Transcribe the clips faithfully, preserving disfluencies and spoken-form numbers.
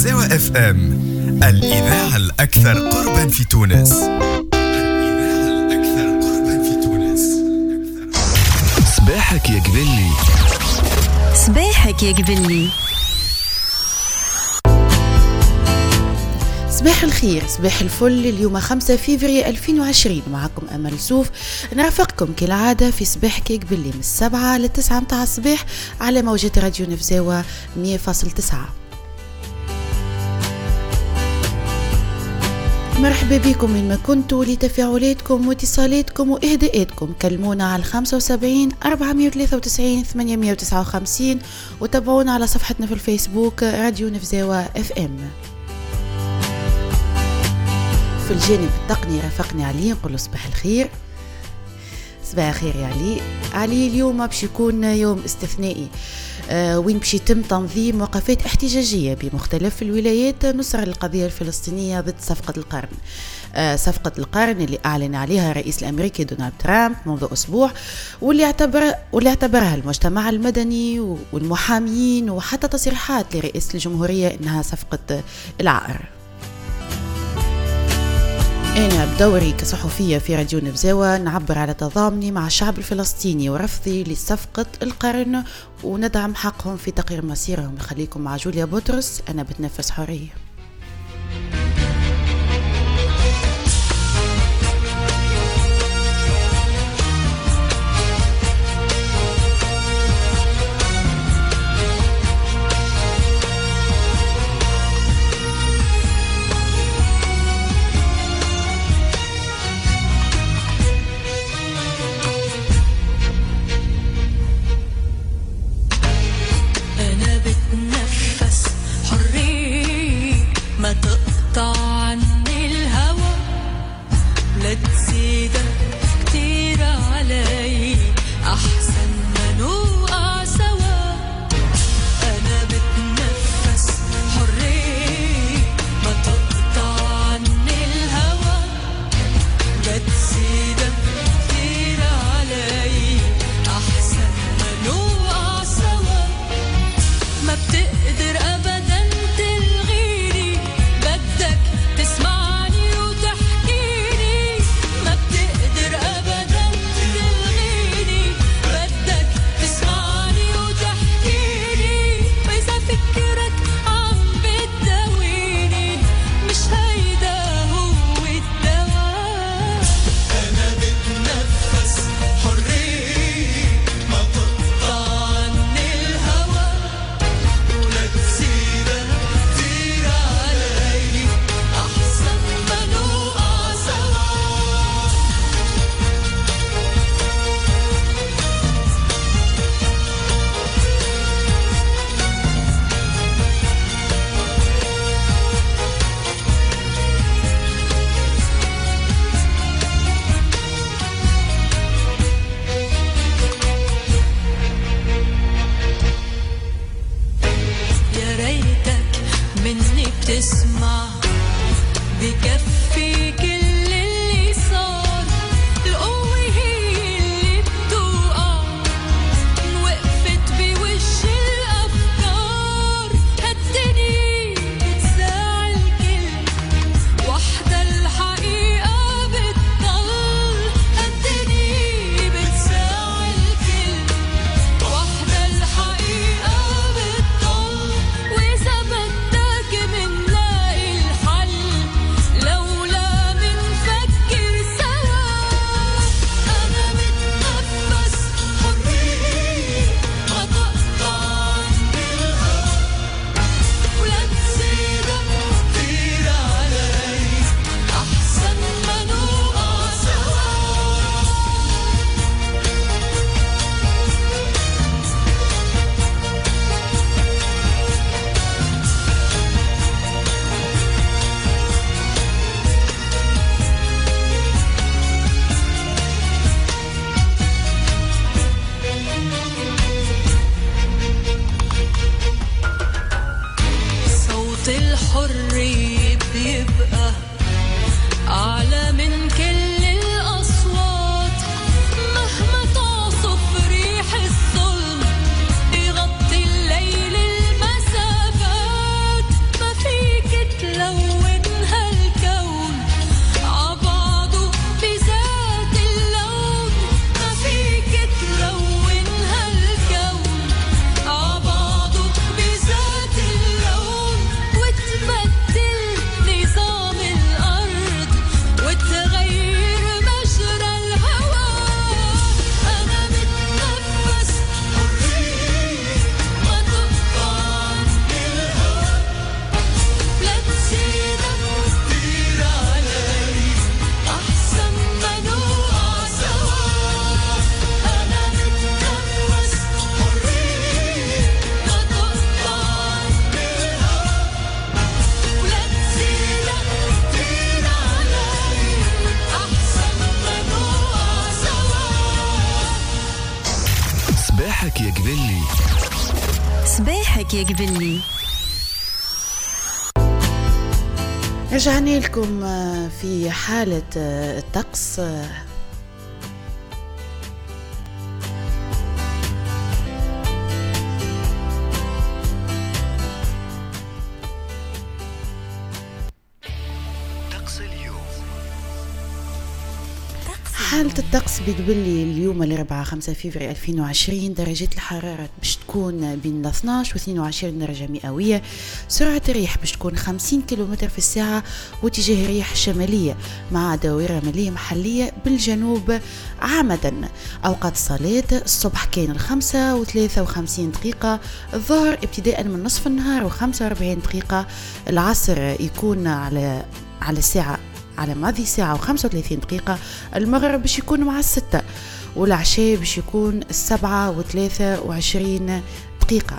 نفزاوة اف ام، الإذاعة الأكثر قربا في تونس. الإذاعة الأكثر قربا في تونس. صباحك يا قبلي، صباحك يا قبلي. صباح الخير، صباح الفل. اليوم خمسة فيفري ألفين وعشرين، معكم أمل سوف نرافقكم كالعادة في صباحك يا قبلي من السبعة للتسعة متاع الصباح على موجات راديو نفزاوة مية فاصل تسعة. مرحبا بكم من ما كنتوا. لتفاعلاتكم واتصالاتكم واهداءاتكم كلمونا على خمسة وسبعين أربعمية وثلاثة وتسعين ثمانمية وتسعة وخمسين وتابعونا على صفحتنا في الفيسبوك راديو نفزاوة اف ام. في الجانب التقني رافقني علي، نقول له صباح الخير. صباح الخير يا علي. علي اليوم باش يكون يوم استثنائي آه وين باش يتم تنظيم وقفات احتجاجية بمختلف الولايات نصرة للقضية الفلسطينية ضد صفقة القرن. آه صفقة القرن اللي أعلن عليها الرئيس الأمريكي دونالد ترامب منذ أسبوع، واللي اعتبر واللي اعتبرها المجتمع المدني والمحامين وحتى تصريحات لرئيس الجمهورية إنها صفقة العار. أنا بدوري كصحفية في راديو نفزاوة نعبر على تضامني مع الشعب الفلسطيني ورفضي لصفقة القرن وندعم حقهم في تغيير مصيرهم. خليكم مع جوليا بطرس، أنا بتنفس حرية. في صباحك يا قبلي. رجعنا لكم في حالة الطقس. حالة الطقس بقبلي اليوم الأربعاء خمسة فبراير ألفين وعشرين، درجة الحرارة باش تكون بين اثناش و اثنين وعشرين درجة مئوية، سرعة الريح باش تكون خمسين كيلومتر في الساعة واتجاه رياح شمالية مع دوائر مالية محلية بالجنوب عامة. أوقات الصلاة الصبح كان الخمسة وثلاثة وخمسين دقيقة، الظهر ابتداء من نصف النهار وخمسة وأربعين دقيقة، العصر يكون على على الساعة على ماضي ساعة وخمسة وثلاثين دقيقة، المغرب باش يكون مع الستة، والعشاء باش يكون السبعة وثلاثة وعشرين دقيقة.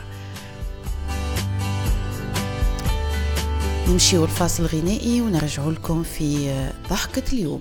نمشي والفاصل الغنائي ونرجع لكم في ضحكة اليوم.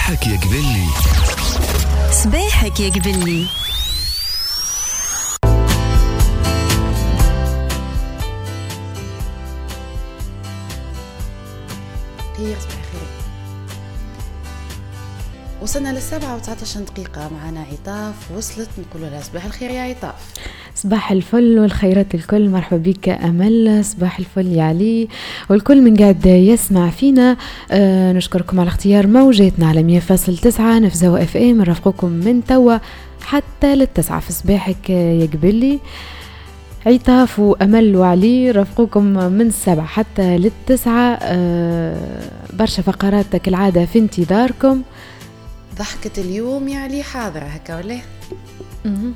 صباحك يا قبلي. صباحك يا قبلي. خير صباح خير. وصلنا للسبعة وتسعة عشر دقيقة، معنا عطاف وصلت، نقول لها صباح الخير يا عطاف. صباح الفل والخيرات الكل، مرحبا بك أمل. صباح الفل يا علي والكل من قاعد يسمع فينا. آه نشكركم على اختيار موجاتنا على مية فاصل تسعة نفزة اف ام. نرافقكم من توا حتى للتسعة في صباحك يا قبلي. عطاف وأمل وعلي رافقكم من السبعة حتى للتسعة. آه برشا فقرات كالعادة في انتظاركم. ضحكة اليوم يا علي حاضرة هكا ولا؟ مم.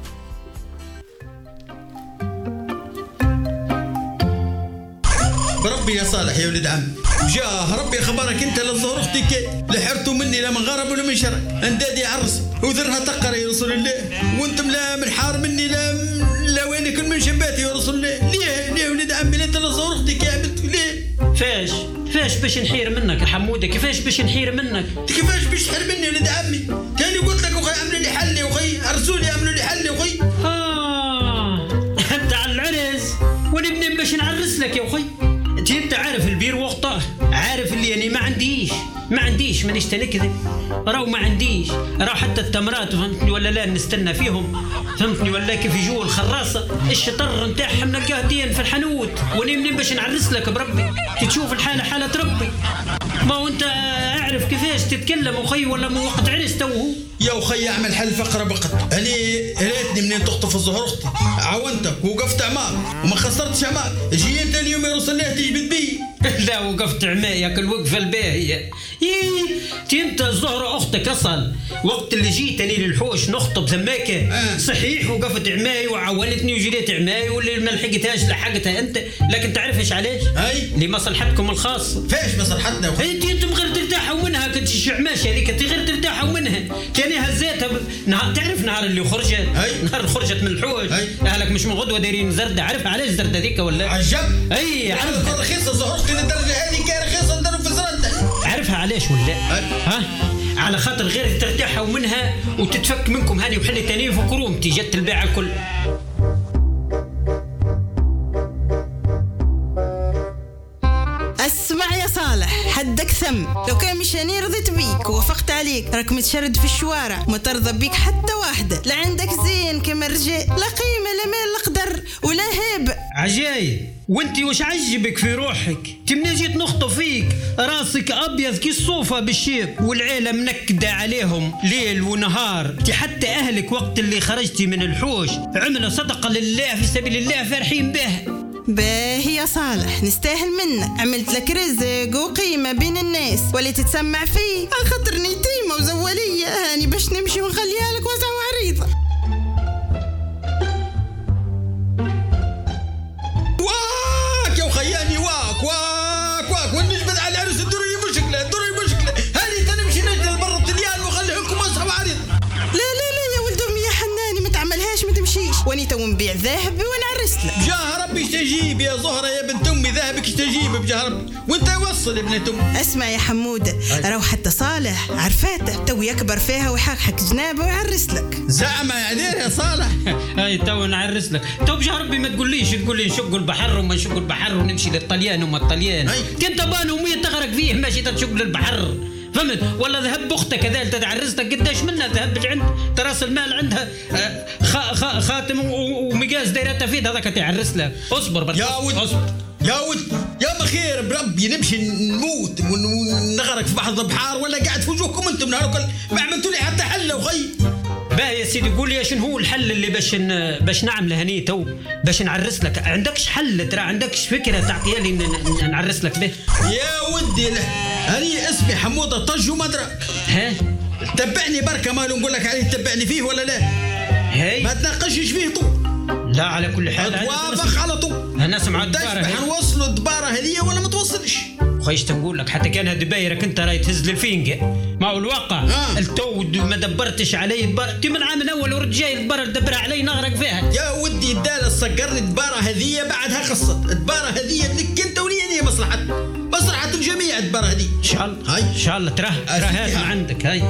بربي يا صالح يا ولد عم، جاه ربي خبرك انت للظهر اختي كي لحرتوا مني لا من غرب ولا من شرق، اندادي عرس وذرها تقر يا رسول الله، وانتم لا من حار مني لا لا وينك من شباتي يا رسول الله. ليه ليه ولد عمي انت للظهر اختي كي عملت ليه؟ فاش فاش باش نحير منك يا حموده؟ كيفاش باش نحير منك؟ كيفاش باش تحير مني يا ولد عمي؟ تاني قلت لك اخي عملوا لي حل يا اخي، ارسولي عملوا لي حل يا اخي. اه انت على العرس وانا منين باش نعرس لك يا اخي؟ انت عارف البير وقته، عارف اللي يعني ما عنديش ما عنديش مانيش تنكذب، راهو ما عنديش، راهو حتى التمرات فهمتني ولا لا نستنى فيهم فهمتني ولا كيف يجوا الخراصه الشطر نتاعهم نلقاه دين في الحانوت، وانا منين باش نعرس لك بربي؟ تشوف الحاله حاله ربي، ما هو انت اعرف كيفاش تتكلم اخي ولا مو وقت عرس توهو يا اخي. اعمل حل فقره بقت اني ريتني منين تخطف الزهر اختي، عاونتك وقفت عمار وما خسرتش عمار، جي انت اليوم يرسل الله تجبد بي. لا وقفت عمايك الوقفه الباهيه. يي انت الزهره اختك اصل وقت اللي جيتني للحوش نخطب زماك آه. صحيح وقفت عماي وعاونتني وجريت عماي واللي ما لحقتهاش لحقتها انت، لكن تعرفش علاش؟ اي لمصلحتكم الخاصه. فاش مصلحتنا وخي؟ انت انتم غير ترتاحوا منها، كنت الشعماش هذيك انت غير ترتاحوا منها، كان هزاتها ب... نهار تعرف نهار اللي خرجت أي. نهار اللي خرجت من الحوش اهلك مش من غدوه دايرين زرده، عارف علاش زرده هذيك ولا؟ عجب. اي عارف رخيصه الزهر اختي للدرجه هذه كان رخيصه نديروا في زرده، عارفها علاش ولا؟ ها على خاطر غير ترتاحوا منها وتتفك منكم هاني وحل تانيف وكرومتي جت الباع الكل. اسمع يا صالح حدك ثم، لو كان مشاني رضيت بيك ووافقت عليك، راك متشرد في الشوارع ما ترضى بيك حتى واحدة، لا عندك زين كما الرجال، لا قيمة لا مال لا قدر ولا هيبة. عجايب، وانتي وش عجبك في روحك؟ تمنى جيت نخطب فيك راسك ابيض كي الصوفة بالشيب والعيلة منكدة عليهم ليل ونهار، تي حتى اهلك وقت اللي خرجتي من الحوش عملوا صدقة لله في سبيل الله فرحين به. باهي يا صالح نستاهل منك، عملت لك رزق وقيمة بين الناس ولا تتسمع فيه، خاطرني يتيمة وزوالية هاني باش نمشي ونخليها لك واسعة وعريضة. واك يا خياني واك واك واك ونجبد على العرس الدري مشكلة الدري مشكلة، هذه تنمشي نجد البر الطليان وخلي لكم واسعة وعريضة. لا لا لا يا ولد أمي يا حناني ما تعملهاش ما تمشيش، واني تو نبيع ذهبي ونعرس لك. جاه ربي استجيب يا زهرة يا بنت أمي، ذهبك استجيب بجاه ربي وانت وصل ابنة أمي. اسمع يا حمودة راهو حتى صالح عرفاته تو يكبر فيها ويحقحك جنابه ويعرس لك. زعمة يا عدير يا صالح. هاي تو نعرس لك، تو بجاه ربي ما تقوليش تقول لي نشق البحر وما نشق البحر ونمشي للطليان وما الطليان، كنت بانو مية تغرق فيه ماشي تشق للبحر فهمت؟ ولا ذهب اختك كذا تعرستك قداش منها ذهب عند تراس المال عندها خ خ خاتم ومقاس دايرتها في هذاك تعرس لك. اصبر بس يا ود اصبر يا ود يا مخير بربي نمشي نموت ونغرق في بحر البحار ولا قاعد في وجوهكم انتم نهار ما عملتوا لي حتى حله وخي. باهي يا سيدي قول لي شنو هو الحل اللي باش باش نعمله هني تو باش نعرس لك؟ عندكش حل ترى عندكش فكره تعطيها لي نعرس لك به؟ يا ودي لا هني اسمي حموده طج ومدرك. ها تبعني بركه ما نقول لك عليه تبعني فيه ولا لا؟ هاي ما تناقشش فيه طول. لا على كل حال توافق على طول. انا سمع الدباره حنوصلوا الدباره هذه ولا ما توصلش؟ خويش تنقول لك حتى كان هالدبايرك انت راي تهز للفينجا ما هو الواقع. آه. التود ما دبرتش علي الدبار تي من عام الاول ورد جاي الدبار دبرها علي نغرق فيها. يا ودي الداله صقرني الدباره هذه بعدها قصت الدباره هذه لك انت ولي هي مصلحة مصلحة الجميع الدبر هذه. ان شاء الله هاي ان شاء الله تراه تراه هذا عندك. هاي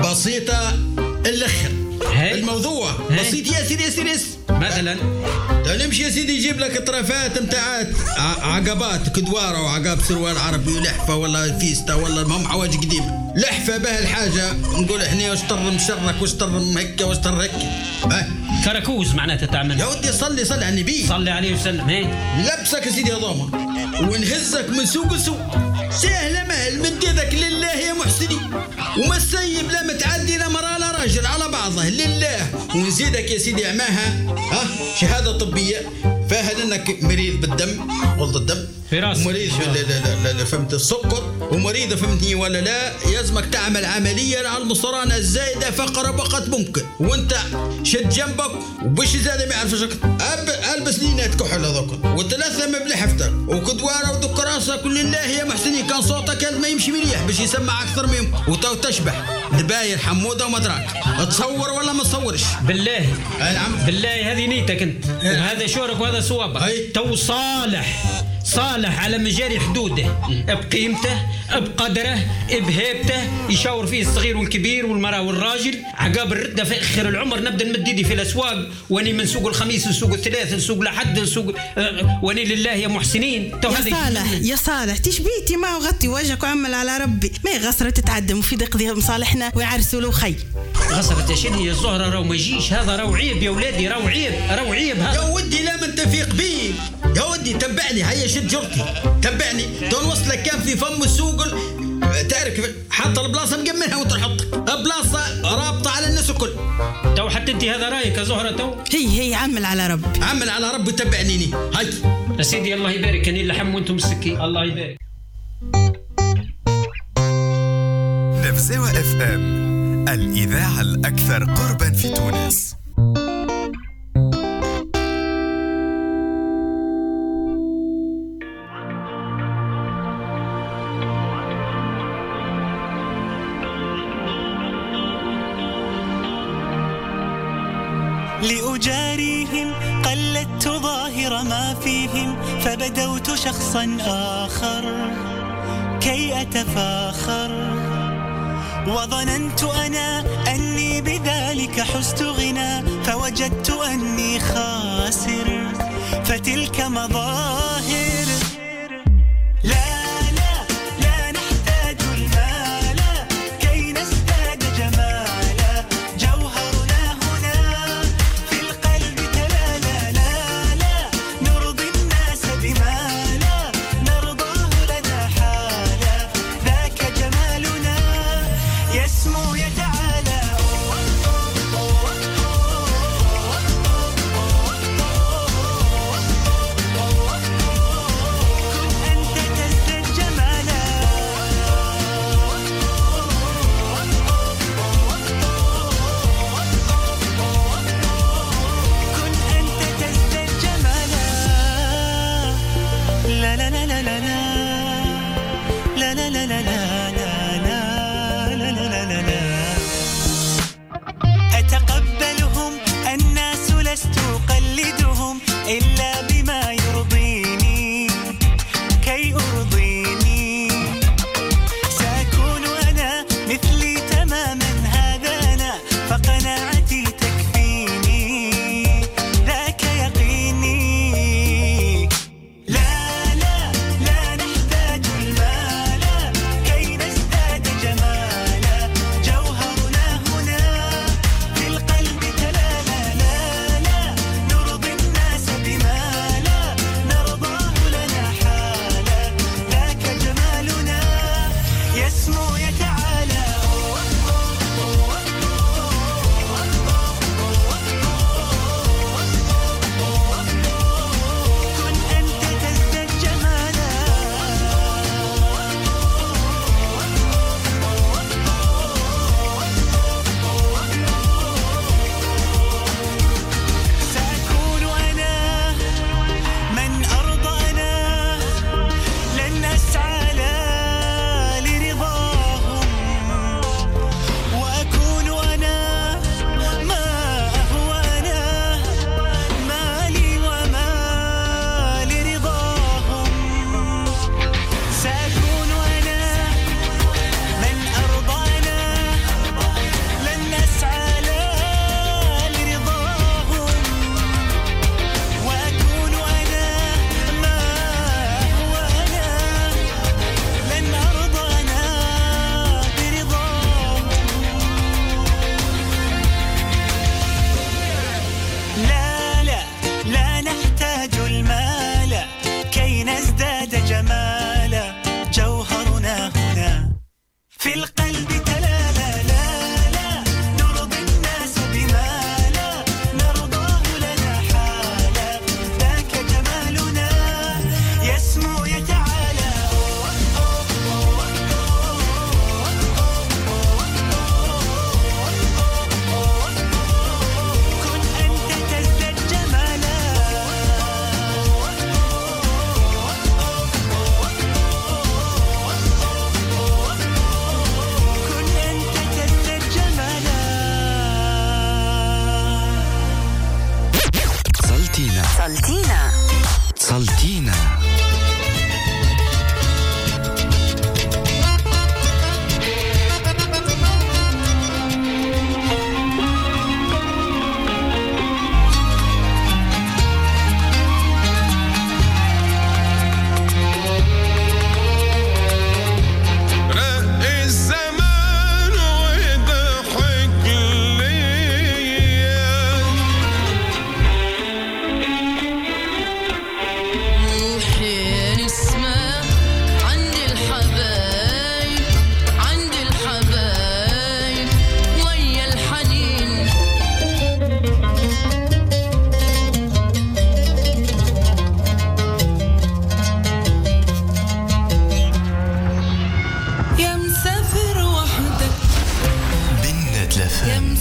بسيطة الاخر. هاي الموضوع هاي. بسيط يا سيدي يا سيدي. مثلا نمشي يا سيدي يجيب لك طرافات متاعات عقبات كدواره وعقاب سروال عربي ولحفه ولا فيستا ولا المهم حوايج قديمه. لحفه به الحاجه نقول احنا واش طر مشرك واش طر هكا واش طر هكا. ها كراكوز معناتها تعمل. يا ودي صلي صلي على النبي صلي عليه وسلم. هاي لبسك يا سيدي هذوما ونهزك من سوق لسوق سهله مهل مد يدك لله يا محسني وما السيب لا متعدي لا مرأة لا راجل على بعضه لله. ونزيدك يا سيدي عماها ها شهاده طبيه فاهل انك مريض بالدم غلط الدم في راسك مريض لا لا لا, لا فهمت السكر ومريض فهمتني ولا لا يلزمك تعمل عمليه على المصرانه الزايده فقرب وقت ممكن وانت شد جنبك وباش زاد ما يعرفش البس لينات كحل هذوك وثلاثه مبلي حفتك وكدواره ودك راسك ولله يا محسني كان صوتك ما يمشي مليح باش يسمع اكثر من وتو تشبح دباير حموده وما دراك تصور ولا ما تصورش بالله. اي نعم بالله هذه نيتك انت وهذا شورك وهذا صوابك. تو صالح صالح على مجاري حدوده بقيمته بقدره بهيبته يشاور فيه الصغير والكبير والمرأة والراجل عقاب الردة في آخر العمر نبدأ نمد يدي في الأسواق واني من سوق الخميس لسوق الثلاث لسوق لحد لسوق أه واني لله يا محسنين. يا صالح يا صالح تشبيتي ما غطي وجهك وعمل على ربي ما غصرة تتعدم وفي دقدي مصالحنا ويعرسوا له خي. غصرة يا شنو هي الزهرة راو ما يجيش هذا راو عيب يا ولادي راو عيب راو عيب هذا. يا ودي لا من تفيق بيه يا ودي تبعني هيا شد جرتي تبعني دون وصلك كان في فم السوق تعرف حط البلاصه مقمنها وتحط بلاصه رابطه على الناس الكل. تو حتى انت هذا رايك يا زهره تو هي هي عمل على رب عمل على رب تبعنيني. هاي يا سيدي الله يبارك اني اللحم وانتم السكين الله يبارك. نفزوة اف ام الاذاعه الاكثر قربا في تونس. لأجاريهم قلدت ظاهر ما فيهم فبدوت شخصا آخر كي أتفاخر وظننت أنا أني بذلك حزت غنى فوجدت أني خاسر فتلك مظاهر. لا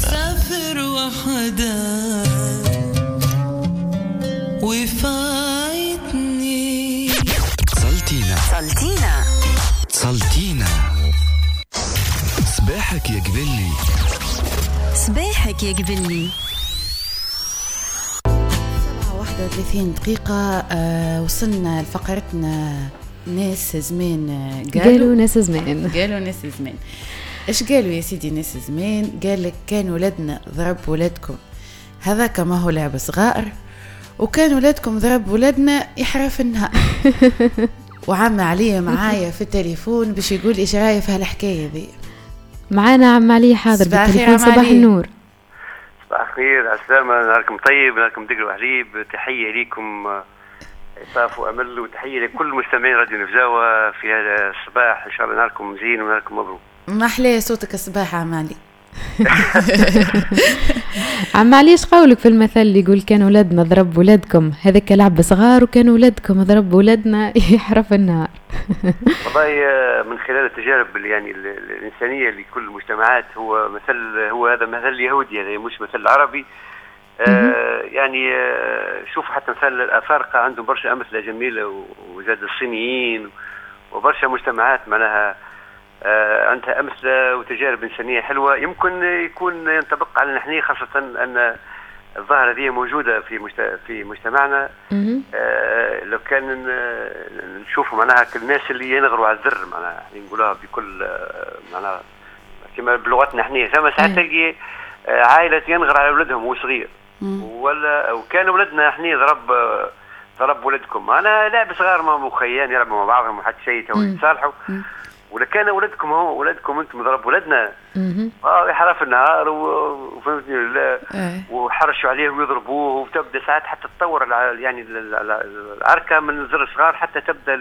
سافر وحدا وفايتني. سلطينا سلطينا سلطينا صباحك يا قبلي. صباحك يا قبلي. سبعة واحدة وثلاثين دقيقة. آه وصلنا لفقرتنا ناس زمان. قالوا, قالوا ناس زمان. قالوا ناس زمان. ايش قالوا يا سيدي ناس زمان؟ قال لك كان ولدنا ضرب ولدكم هذا كما هو لعب صغار، وكان ولدكم ضرب ولدنا يحرف النهار. وعم علي معايا في التليفون باش يقول ايش رايه في هالحكايه ذي. معانا عم علي حاضر بالتليفون. صباح النور. صباح الخير، على السلامة، نهاركم طيب، نهاركم دقر وحليب. تحية ليكم عطاف وأمل، وتحية لكل مستمعين راديو نفزاوة في هذا الصباح. إن شاء الله نهاركم زين ونهاركم مبروك. ما أحلى صوتك الصباح عم علي. عم علي ايش قولك في المثل اللي يقول كان ولدنا ضرب ولدكم هذاك لعب صغار، وكان ولدكم ضرب ولدنا يحرف النهار؟ والله من خلال التجارب اللي يعني الإنسانية لكل المجتمعات، هو مثل هو هذا مثل يهودي، هذا مش مثل عربي. آه يعني آه شوفوا حتى مثل الأفارقة عندهم برشا أمثلة جميلة، وزاد الصينيين وبرشا مجتمعات معناها آه عندها أمثلة وتجارب إنسانية حلوة. يمكن يكون ينطبق على نحن، خاصة أن الظاهرة هذه موجودة في مجت... في مجتمعنا. آه لو كان نشوفوا معناها الناس اللي ينغروا على الذر، معناها نقولها بكل معناها كما بلغتنا احنا، ثم ساعات تلقي عائلة ينغر على أولادهم وهو صغير، ولا وكان أولادنا احنا ضرب ضرب ولدكم. أنا لاعب صغار ما مخيان يلعبوا مع بعضهم وحد شيء تو يتصالحوا، ولا كان أولادكم هو أولادكم أنتم ضرب ولدنا اه يحرف النهار وفهمتني ولا وحرشوا عليه ويضربوه، وتبدا ساعات حتى تطور يعني العركه من الزر الصغار حتى تبدا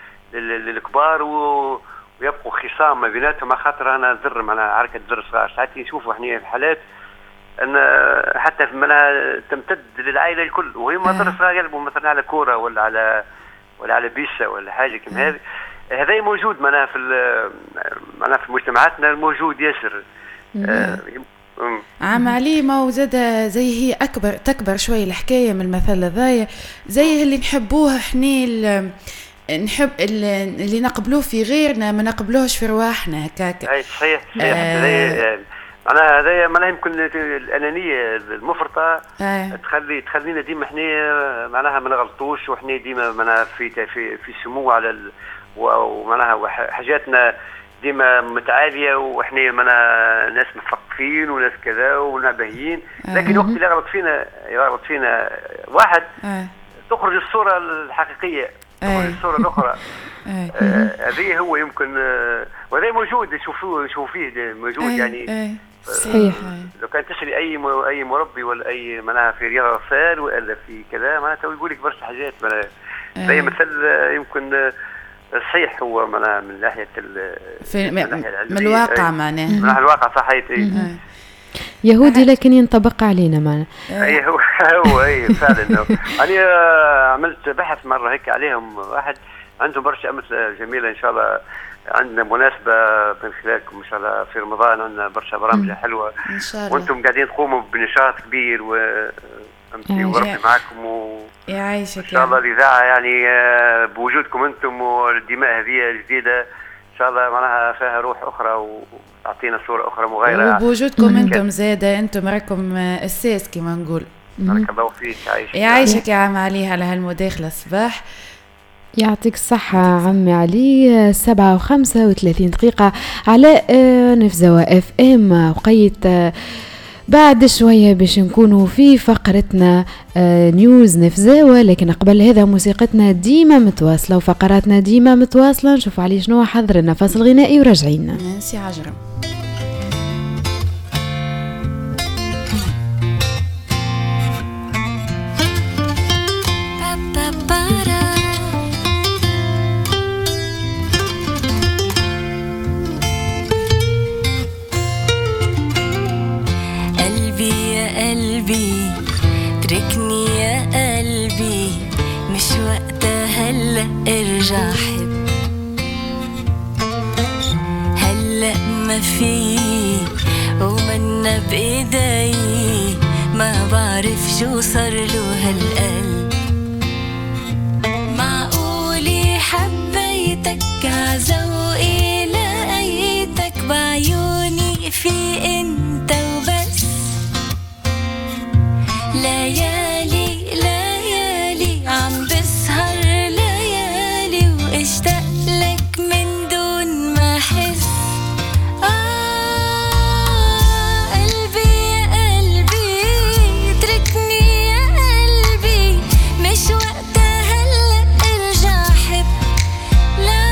للكبار، ويبقوا خصام ما بيناتهم على خاطر انا زر معنا عركه زر صغار. ساعات نشوفوا احنا في حالات ان حتى منها تمتد للعائله الكل، وهي ما صغار يلعبوا مثلا على كوره ولا على ولا على بيسه ولا حاجه كما هذه. هذا موجود معناها في معناها في مجتمعاتنا، الموجود ياسر. آه عم علي ما هو زاد زي هي اكبر تكبر شويه الحكايه من المثل هذايا، زي اللي نحبوها احنا، نحب اللي نقبلوه في غيرنا ما نقبلوهش في رواحنا هكاك. اي صحيح صحيح. آه معناها هذايا معناها يمكن الانانيه المفرطه آه. تخلي تخلينا ديما احنا معناها ما نغلطوش، وحنا ديما معناها في في في سمو على ال ومعناها حاجاتنا ديما متعاليه، واحنا معناها ناس مثقفين وناس كذا ونبهيين، لكن وقت اللي يغلط فينا يغلط فينا واحد أه. تخرج الصوره الحقيقيه، تخرج أه. الصوره الاخرى. هذه أه. هو يمكن آه وهذا موجود، شوفوه شوفيه موجود. أه. يعني أه. صحيح. لو كان تسالي اي اي مربي ولا اي معناها في رياضه اطفال ولا في كذا معناتها يقول لك برشا حاجات معناها زي مثل يمكن صحيح هو معناها من ناحيه في من الواقع معناه من الواقع صحيح. اي يهودي لكن ينطبق علينا معنا. اي هو هو اي فعلا. انا عملت بحث مره هيك عليهم، واحد عندهم برشا امثله جميله. ان شاء الله عندنا مناسبه من خلالكم ان شاء الله في رمضان، عندنا برشا برامج حلوه ان شاء الله، وانتم قاعدين تقوموا بنشاط كبير و امشي وربي معكم و يعيشك ان شاء الله الاذاعه يعني بوجودكم انتم والدماء هذه الجديده ان شاء الله معناها فيها روح اخرى وتعطينا صوره اخرى مغايره. وبوجودكم انتم زاده، انتم راكم اساس كما نقول. بارك الله فيك. يعيشك يعيشك يا عم علي على هالمداخله الصباح. يعطيك الصحة عمي علي. سبعة وخمسة وثلاثين دقيقة على نفزاوة اف ام. وقيت بعد شوية باش نكونوا في فقرتنا نيوز نفزاوة، لكن قبل هذا موسيقتنا ديما متواصلة وفقراتنا ديما متواصلة. نشوف علي شنو حضرنا فصل غنائي وراجعين. نانسي عجرم. قلبي تركني يا قلبي، مش وقتها هلأ ارجع حب، هلأ ما في ومنا بإيدي ما بعرف شو صار له هالقلب. معقولي حبيتك عزوقي لقيتك بعيوني في انت وبس. ليالي ليالي عم بسهر ليالي واشتاق لك من دون ما احس. آه قلبي يا قلبي اتركني يا قلبي مش وقتها هلا ارجع حب. لا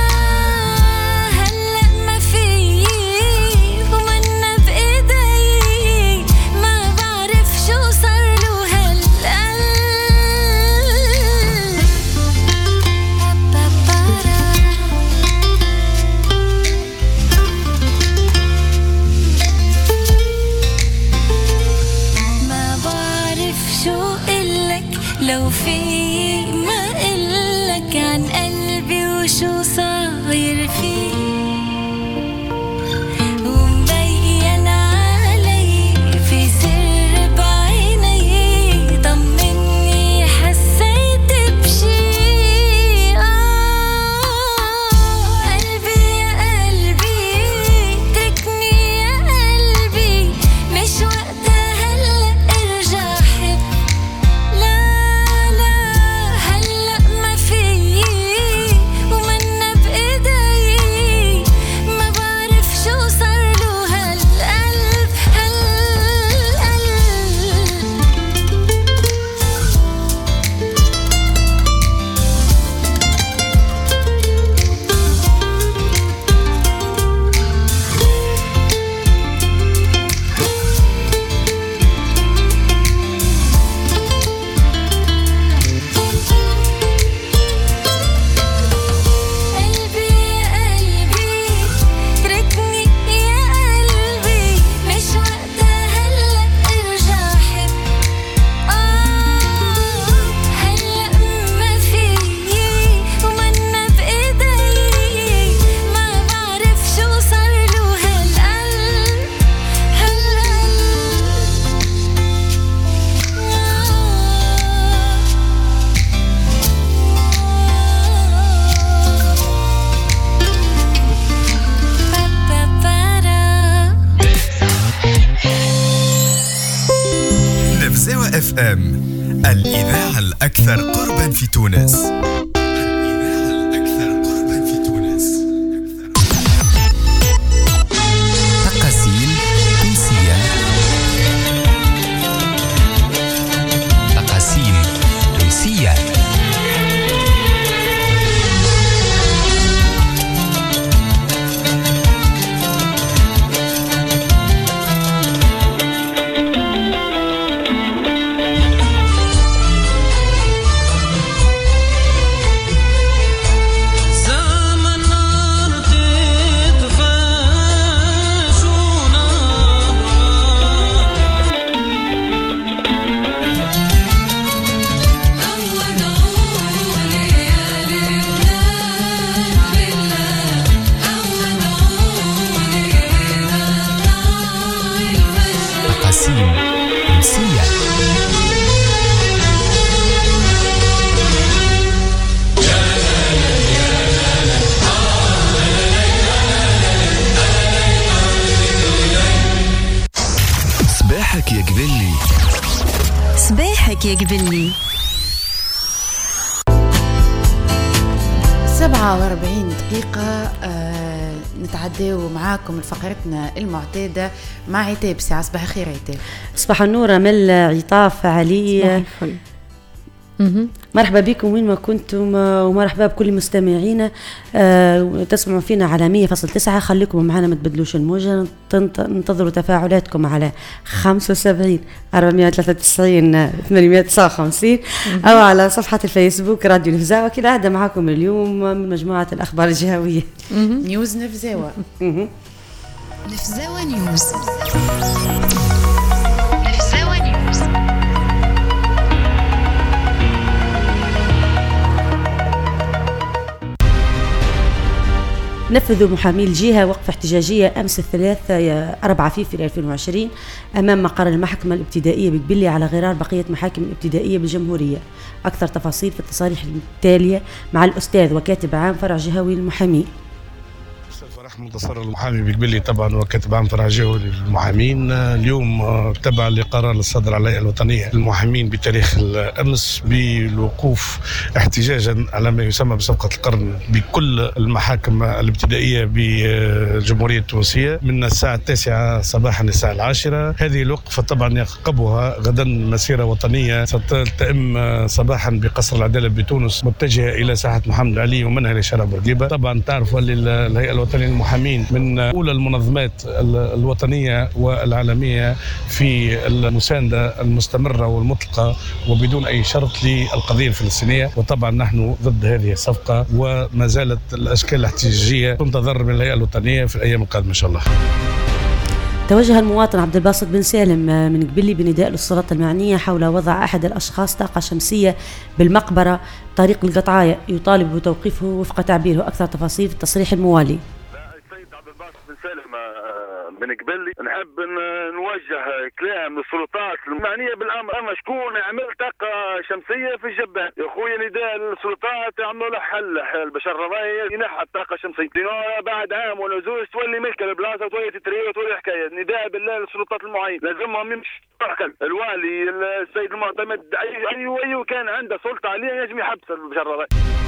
هلا ما في ومنا بايدي ما بعرف شو صار له هالقلب. ما بعرف شو قلك لو في ما قلك عن قلبي وشو صاير فيه. ومبين علي في سر بعيني طمني حسيت بشي. آه قلبي يا قلبي اتركني يا قلبي مش وقتها هلا ارجع حب. لا لا هلا ما في ومنا بايدي ما بعرف شو صار له هالقلب قلبي يا قلبي اتركني يا قلبي مش وقتها هلا ارجع حب. آه هلا ما في ومنا بايدي ما بعرف شو صار له هالقلب هالقلب. نفزاوة اف ام، الإذاعة الأكثر قربا في تونس. الإذاعة الأكثر قربا في تونس. تقاسيم تونسية. تقاسيم تونسية. تقاسيم تونسية. صباحك يا قبلي. صباحك يا قبلي. سبعة وأربعين دقيقة. آه نتعداو معاكم فقرتنا المعتادة مع عتاب. ساعة صباح الخير عتاب. صباح النور أمل عطاف علي. مرحبا بكم وين ما كنتم ومرحبا بكل مستمعينا. أه تسمعوا فينا على مية فاصلة تسعة. خليكم معنا ما تبدلوش الموجة. ننتظروا تفاعلاتكم على خمسة وسبعين أربعمية وثلاثة وتسعين ثمانمية وتسعة وخمسين أو على صفحة الفيسبوك راديو نفزاوة. كالعادة معكم اليوم من مجموعة الأخبار الجهوية نيوز نفزاوة. نفزاوة نيوز. نفزاوة نيوز. نفذوا محامي الجهة وقفة احتجاجية أمس الثلاث أربعة فبراير ألفين وعشرين أمام مقر المحكمة الابتدائية بقبلي على غرار بقية محاكم الابتدائية بالجمهورية. أكثر تفاصيل في التصاريح التالية مع الأستاذ وكاتب عام فرع جهوي للمحامين. فرح منتصر المحامي بقبلي طبعا وكاتب عام فرع جهوي للمحامين. اليوم تبع لقرار الصدر على الهيئة الوطنية للمحامين بتاريخ الأمس بالوقوف احتجاجا على ما يسمى بصفقة القرن بكل المحاكم الابتدائية بالجمهورية التونسية من الساعة التاسعة صباحا للساعة العاشرة. هذه الوقفة طبعا يعقبها غدا مسيرة وطنية ستتم صباحا بقصر العدالة بتونس متجهة إلى ساحة محمد علي ومنها إلى شارع بورقيبة. طبعا تعرفوا الهيئة الوطنية للمحامين من أولى المنظمات الوطنية والعالمية في المساندة المستمرة والمطلقة وبدون أي شرط للقضية الفلسطينية، وطبعا نحن ضد هذه الصفقة وما زالت الأشكال الاحتجاجية تنتظر من الهيئة الوطنية في الأيام القادمة إن شاء الله. توجه المواطن عبد الباسط بن سالم من قبلي بنداء للسلطات المعنية حول وضع أحد الأشخاص طاقة شمسية بالمقبرة طريق القطعية، يطالب بتوقيفه وفق تعبيره. أكثر تفاصيل في التصريح الموالي. من قبل نحب نوجه كلام للسلطات المعنيه بالامر، اما شكون يعمل طاقه شمسيه في الجبال يا خويا؟ نداء للسلطات يعملوا له حل بشر الرأي ينحى الطاقه الشمسيه، بعد عام ولا زوج تولي ملكه البلاصه وتولي تتريا وتولي حكايه. نداء بالله للسلطات المعين لازمهم يمشي الوالي السيد المعتمد اي اي اي كان عنده سلطه عليه يجب يحبس بشر الرأي.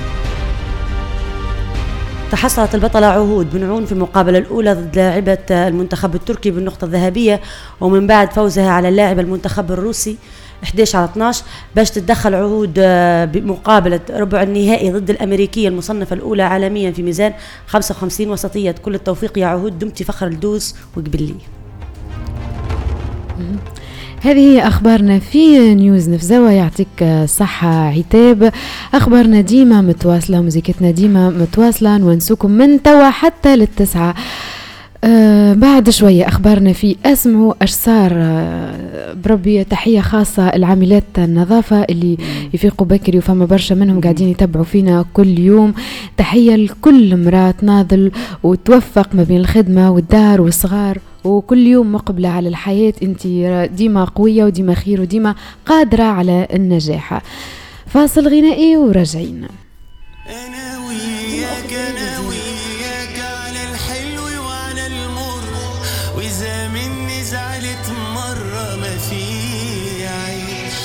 تحصلت البطلة عهود بن عون في المقابلة الأولى ضد لاعبة المنتخب التركي بالنقطة الذهبية، ومن بعد فوزها على اللاعب المنتخب الروسي إحدى عشر على اثناشر باش تتدخل عهود بمقابلة ربع النهائي ضد الأمريكية المصنفة الأولى عالميا في ميزان خمسة وخمسين وسطية. كل التوفيق يا عهود، دمتي فخر الدوس وقبلي. هذه هي أخبارنا في نيوز نفزوة. يعطيك صحة عتاب. أخبارنا ديما متواصلة، موزيكتنا ديما متواصلة، نونسوكم من توا حتى للتسعة. آه بعد شوية أخبارنا في أسمعوا أش صار. آه بربي تحية خاصة العاملات النظافة اللي يفيقوا بكري وفما برشا منهم قاعدين يتبعوا فينا كل يوم. تحية لكل مرأة تناضل وتوفق ما بين الخدمة والدار والصغار، وكل يوم مقبلة على الحياة. انت ديما قوية وديما خير وديما قادرة على النجاح. فاصل غنائي وراجعين. أنا وياك أنا وياك على الحلو وعلى المر، وإذا مني زعلت مرة ما في عيش.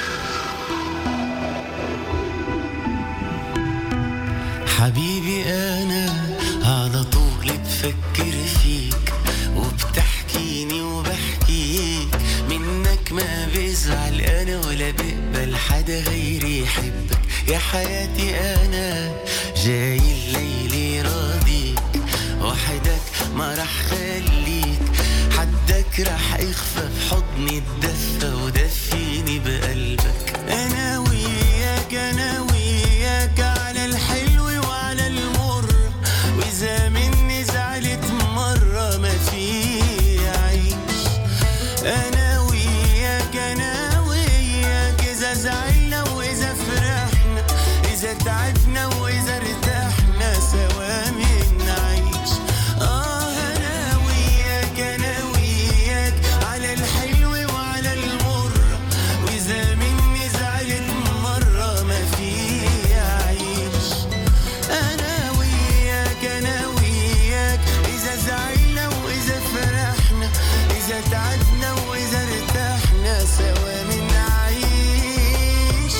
حبيبي أنا على طول بفكر فيك وبتحكيني وبحكيك، منك ما بزعل أنا ولا بقبل حدا غيري يحبك يا حياتي. أنا جاي الليل راضيك وحدك ما رح خليك، حدك رح يخفى بحضني الدفى ودفيني بقلبك. أنا وياك أنا وياك على الحلو وعلى المر، وإذا مني زعلت مرة ما في عيش. أنا وياك أنا وياك إذا زعلنا وإذا فرحنا، إذا تعبنا وإذا ارتحنا سوا من نعيش. آه أنا وياك أنا وياك على الحلو وعلى المر، وإذا مني زعلت مرة ما في عيش. أنا وياك أنا وياك إذا زعلنا وإذا فرحنا، إذا تعبنا وإذا ارتحنا سوا من نعيش.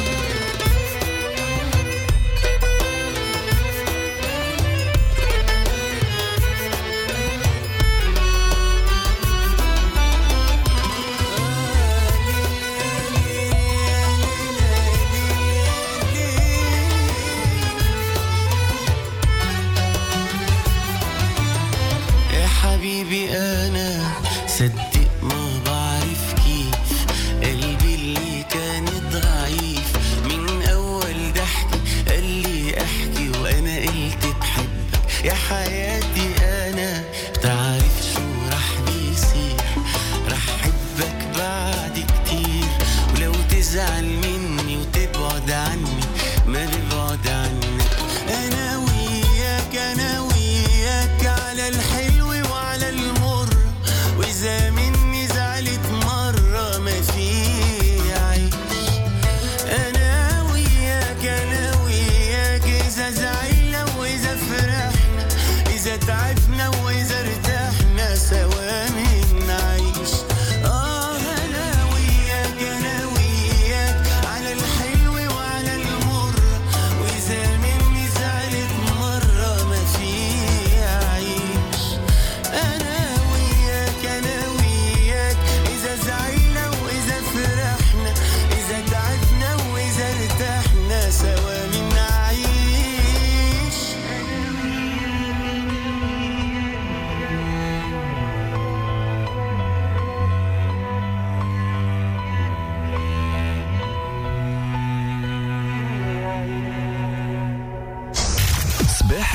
يا حبيبي أنا صدق ما بعرف كيف قلبي اللي كان ضعيف من أول ضحكة قال لي أحكي وأنا قلت بحبك يا حياتي. أنا بتعرف شو رح بيصير، رح حبك بعد كتير، ولو تزعل مني وتبعد عني ما ببعد عنك. أنا وياك أنا وياك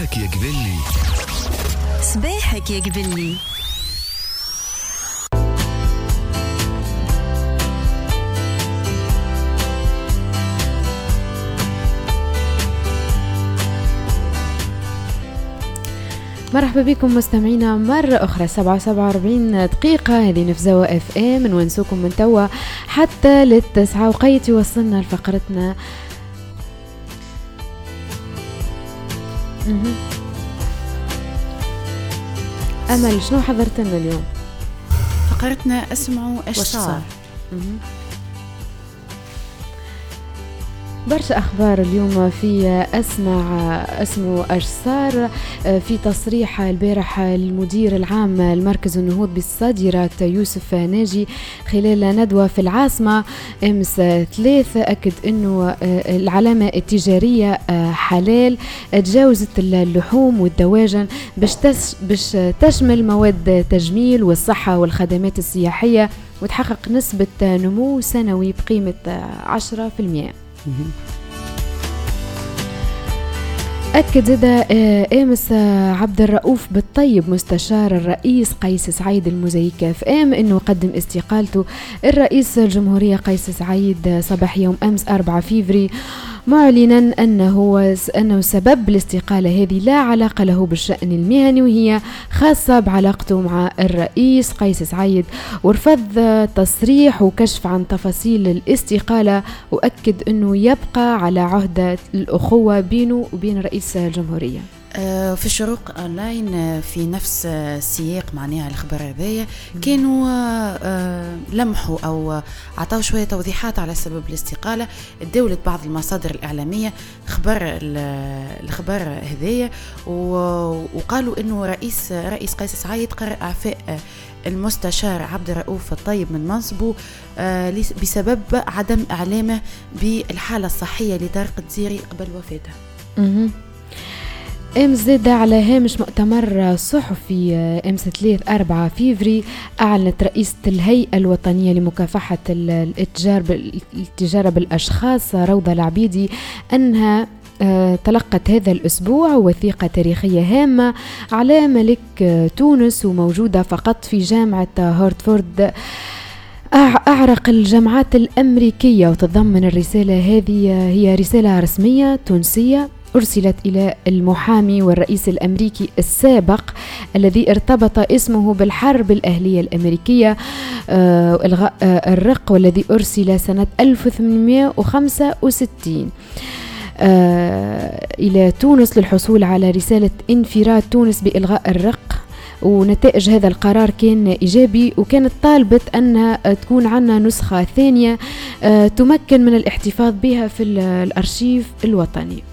صباحك يا قبلي. صباحك يا قبلي. مرحبا بكم مستمعينا مرة أخرى. سبعة سبعة وأربعين دقيقة هذه نفزوة اف ام نونسوكم من توا حتى للتسعة وقيتي وصلنا لفقرتنا. أمل شنو حضرت لنا اليوم؟ فقرتنا اسمعوا ايش صار. برشا أخبار اليوم في أسمع اسمه أش صار. في تصريح البارح المدير العام المركز النهوض بالصادرات يوسف ناجي خلال ندوة في العاصمة أمس ثلاثة أكد أنه العلامة التجارية حلال تجاوزت اللحوم والدواجن باش باش تشمل مواد تجميل والصحة والخدمات السياحية وتحقق نسبة نمو سنوي بقيمة عشرة بالمئة. أكد زاد أمس عبد الرؤوف بالطيب مستشار الرئيس قيس سعيد المزيكا اف ام انه قدم استقالته الرئيس الجمهورية قيس سعيد صباح يوم امس أربعة فيفري، معلنا انه انه سبب الاستقالة هذه لا علاقة له بالشأن المهني وهي خاصة بعلاقته مع الرئيس قيس سعيد، ورفض تصريح وكشف عن تفاصيل الاستقالة، وأكد انه يبقى على عهدة الأخوة بينه وبين رئيس الجمهورية. في الشروق أونلاين في نفس السياق معناها الخبر هذايا كانوا لمحوا أو عطاوا شوية توضيحات على سبب الاستقالة. دولت بعض المصادر الإعلامية خبر الخبر هذايا وقالوا إنه رئيس رئيس قيس سعيد قرر إعفاء المستشار عبد الرؤوف الطيب من منصبه بسبب عدم إعلامه بالحالة الصحية لطارق الدزيري قبل وفاته. امس زاد على هامش مؤتمر صحفي امس ثلاث أربعة فيفري أعلنت رئيسة الهيئة الوطنية لمكافحة التجارة بالأشخاص روضة العبيدي أنها تلقت هذا الأسبوع وثيقة تاريخية هامة على ملك تونس وموجودة فقط في جامعة هارتفورد أعرق الجامعات الأمريكية، وتتضمن الرسالة هذه هي رسالة رسمية تونسية أرسلت إلى المحامي والرئيس الأمريكي السابق الذي ارتبط اسمه بالحرب الأهلية الأمريكية إلغاء الرق، والذي أرسل سنة ألف وثمانمئة وخمسة وستين إلى تونس للحصول على رسالة انفراد تونس بإلغاء الرق. ونتائج هذا القرار كان إيجابي، وكانت طالبت أنها تكون عنا نسخة ثانية تمكن من الاحتفاظ بها في الأرشيف الوطني.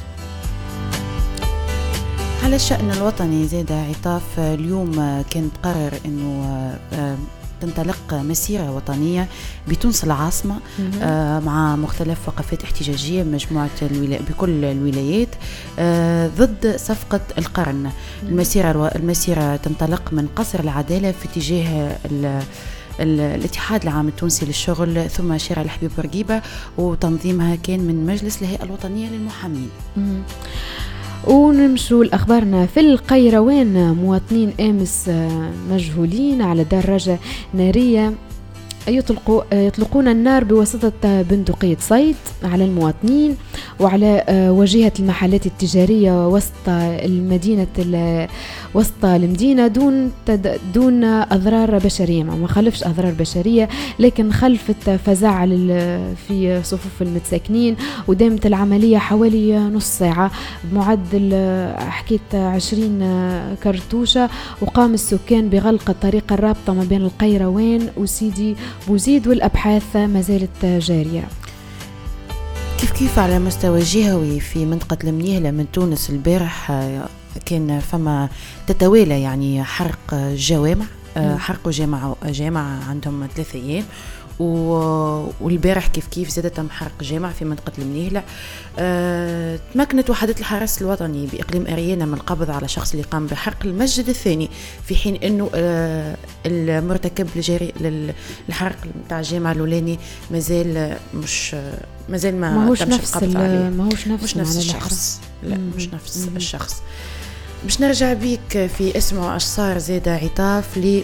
على الشأن الوطني زاد عطاف اليوم كان قرر أنه تنطلق مسيرة وطنية بتونس العاصمة آه مع مختلف وقفات احتجاجية بمجموعة الولا... بكل الولايات آه ضد صفقة القرن. المسيرة المسيرة تنطلق من قصر العدالة في اتجاه ال... الاتحاد العام التونسي للشغل ثم شارع الحبيب بورقيبة، وتنظيمها كان من مجلس الهيئة الوطنية للمحامين. ونمشوا لأخبارنا في القيروان. مواطنين أمس مجهولين على دراجة نارية يطلقوا يطلقون النار بواسطة بندقية صيد على المواطنين وعلى واجهة المحلات التجارية وسط المدينة وسط المدينة دون دون أضرار بشرية، ما خلفش أضرار بشرية لكن خلفت فزع في صفوف المتساكنين. ودامت العملية حوالي نص ساعة بمعدل حكيت عشرين كرتوشة، وقام السكان بغلق الطريق الرابطة ما بين القيروان وسيدي بوزيد، والأبحاث ما زالت جارية. كيف كيف على مستوى جهوي في منطقة المنيهلة من تونس البارح كان فما تتوالى يعني حرق جوامع، حرقوا جامعة جامعة عندهم ثلاثة أيام، والبارح كيف كيف زاد تم حرق جامع في منطقة المنيهلة. أه تمكنت وحدة الحرس الوطني بإقليم أريانا من القبض على شخص اللي قام بحرق المسجد الثاني، في حين أنه أه المرتكب الجاري للحرق متاع الجامع الأولاني مازال مش مازال ما ماهوش تمش نفس القبض عليه. ماهوش نفس, مش نفس الشخص، لا مش نفس مم. الشخص. باش نرجع بيك في اسمه اش صار زاد عطاف لي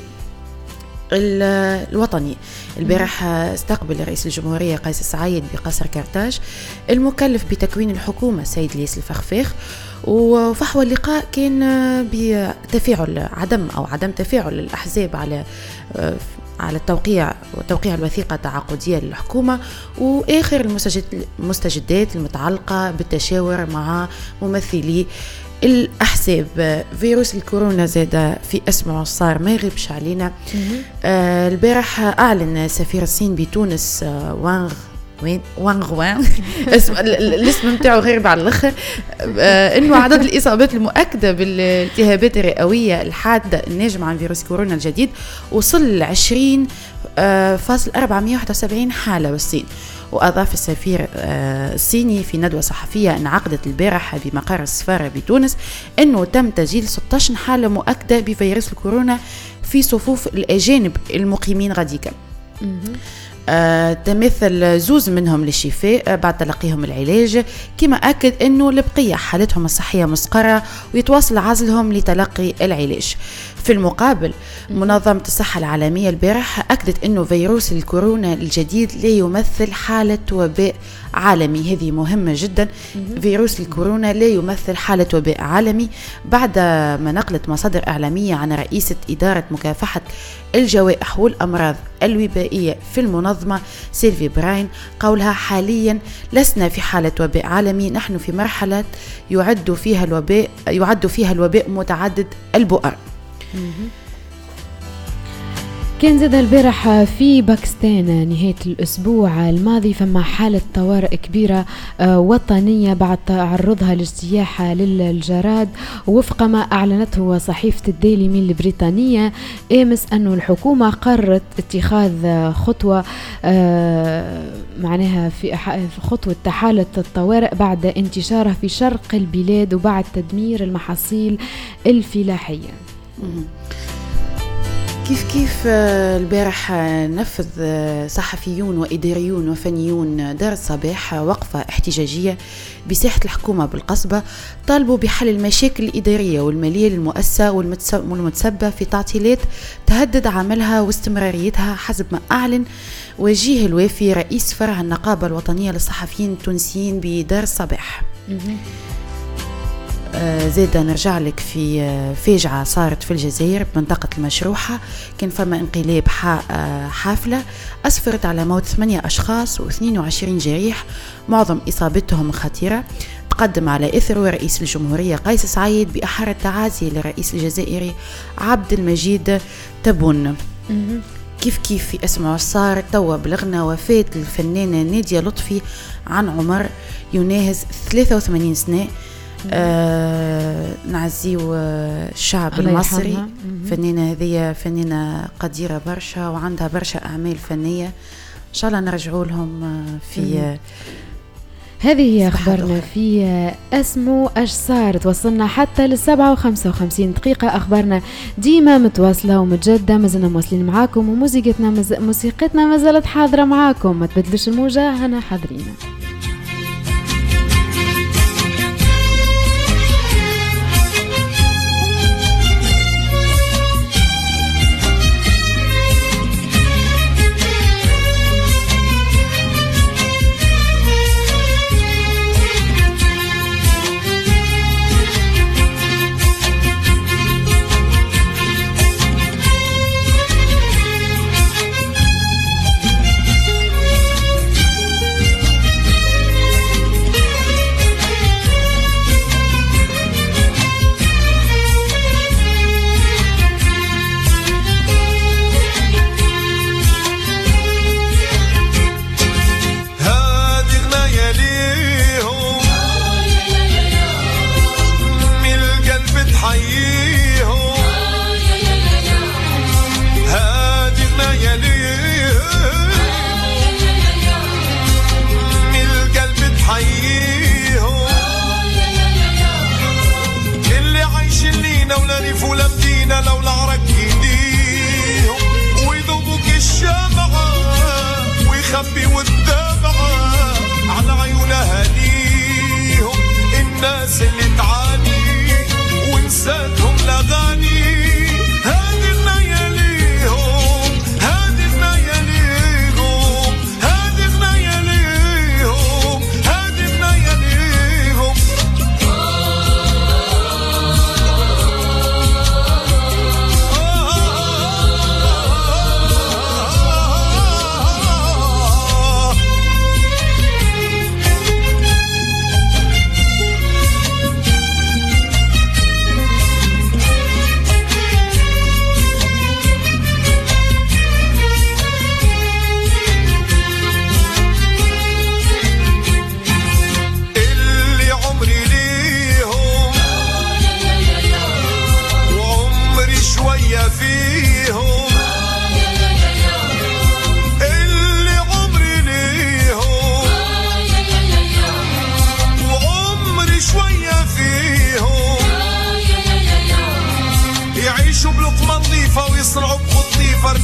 الوطني. البارح استقبل رئيس الجمهورية قيس سعيد بقصر كرتاج المكلف بتكوين الحكومة السيد ليس الفخفاخ، وفحوى اللقاء كان بتفاعل عدم أو عدم تفاعل الأحزاب على على التوقيع وتوقيع الوثيقة التعاقدية للحكومة، وآخر المستجدات المتعلقة بالتشاور مع ممثلي الأحزاب. فيروس الكورونا زاد في اسمه صار ما يغيبش علينا. آه البارح أعلن سفير الصين بتونس آه وانغ وين وانغ وان اسم الاسم نتاعو غير على الاخر، آه انه عدد الاصابات المؤكده بالالتهابات الرئويه الحاده الناجمه عن فيروس كورونا الجديد وصل ل عشرين فاصل أربعمائة وواحد وسبعين حاله بالصين. وأضاف السفير الصيني في ندوة صحفية انعقدت البارحة بمقر السفارة بتونس أنه تم تسجيل ستة عشر حالة مؤكدة بفيروس الكورونا في صفوف الأجانب المقيمين غاديكا. آه، تمثل زوز منهم للشفاء بعد تلقيهم العلاج، كما أكد أنه البقية حالتهم الصحية مستقرة ويتواصل عزلهم لتلقي العلاج. في المقابل منظمة الصحة العالمية البارح أكدت أنه فيروس الكورونا الجديد لا يمثل حالة وباء عالمي. هذه مهمة جدا. فيروس الكورونا لا يمثل حالة وباء عالمي بعد ما نقلت مصادر إعلامية عن رئيسة إدارة مكافحة الجوائح والأمراض الوبائية في المنظمة سيلفي براين قولها حاليا لسنا في حالة وباء عالمي، نحن في مرحلة يعد فيها الوباء يعد فيها الوباء متعدد البؤر. كان زاد البارح في باكستان نهاية الأسبوع الماضي فما حالة طوارئ كبيرة وطنية بعد تعرضها لاجتياح للجراد، وفق ما أعلنته صحيفة الديلي ميل البريطانية أمس أن الحكومة قررت اتخاذ خطوة معناها في خطوة حالة الطوارئ بعد انتشارها في شرق البلاد وبعد تدمير المحاصيل الفلاحية. كيف كيف البارح نفذ صحفيون وإداريون وفنيون دار الصباح وقفة احتجاجية بساحة الحكومة بالقصبة، طالبوا بحل المشاكل الإدارية والمالية للمؤسسة والمتسبة في تعطيلات تهدد عملها واستمراريتها، حسب ما أعلن وجيه الوافي رئيس فرع النقابة الوطنية للصحفيين التونسيين بدار الصباح. آه زيدا نرجع لك في آه فاجعة صارت في الجزائر بمنطقة المشروحة. كان فما انقلاب آه حافلة أسفرت على موت ثمانية أشخاص واثنين وعشرين جريح، معظم إصابتهم خطيرة. تقدم على إثر رئيس الجمهورية قيس سعيد بأحر التعازي للرئيس الجزائري عبد المجيد تبون. كيف كيف في اسمه صار توا بلغنا وفاة الفنانة نادية لطفي عن عمر يناهز ثلاثة وثمانين سنة. آه نعزيو الشعب المصري. فنانة هذه فنانة قديرة برشا وعندها برشا أعمال فنية، إن شاء الله نرجعوا لهم في مم. هذه هي أخبارنا في اسمه أش صار. توصلنا حتى للسبعة وخمسة وخمسين دقيقة. أخبارنا ديما متواصلة ومتجدة، مازلنا مواصلين معاكم وموسيقتنا مز... موسيقتنا ما زالت حاضرة معاكم. ما تبدلش الموجة، هنا حاضرين.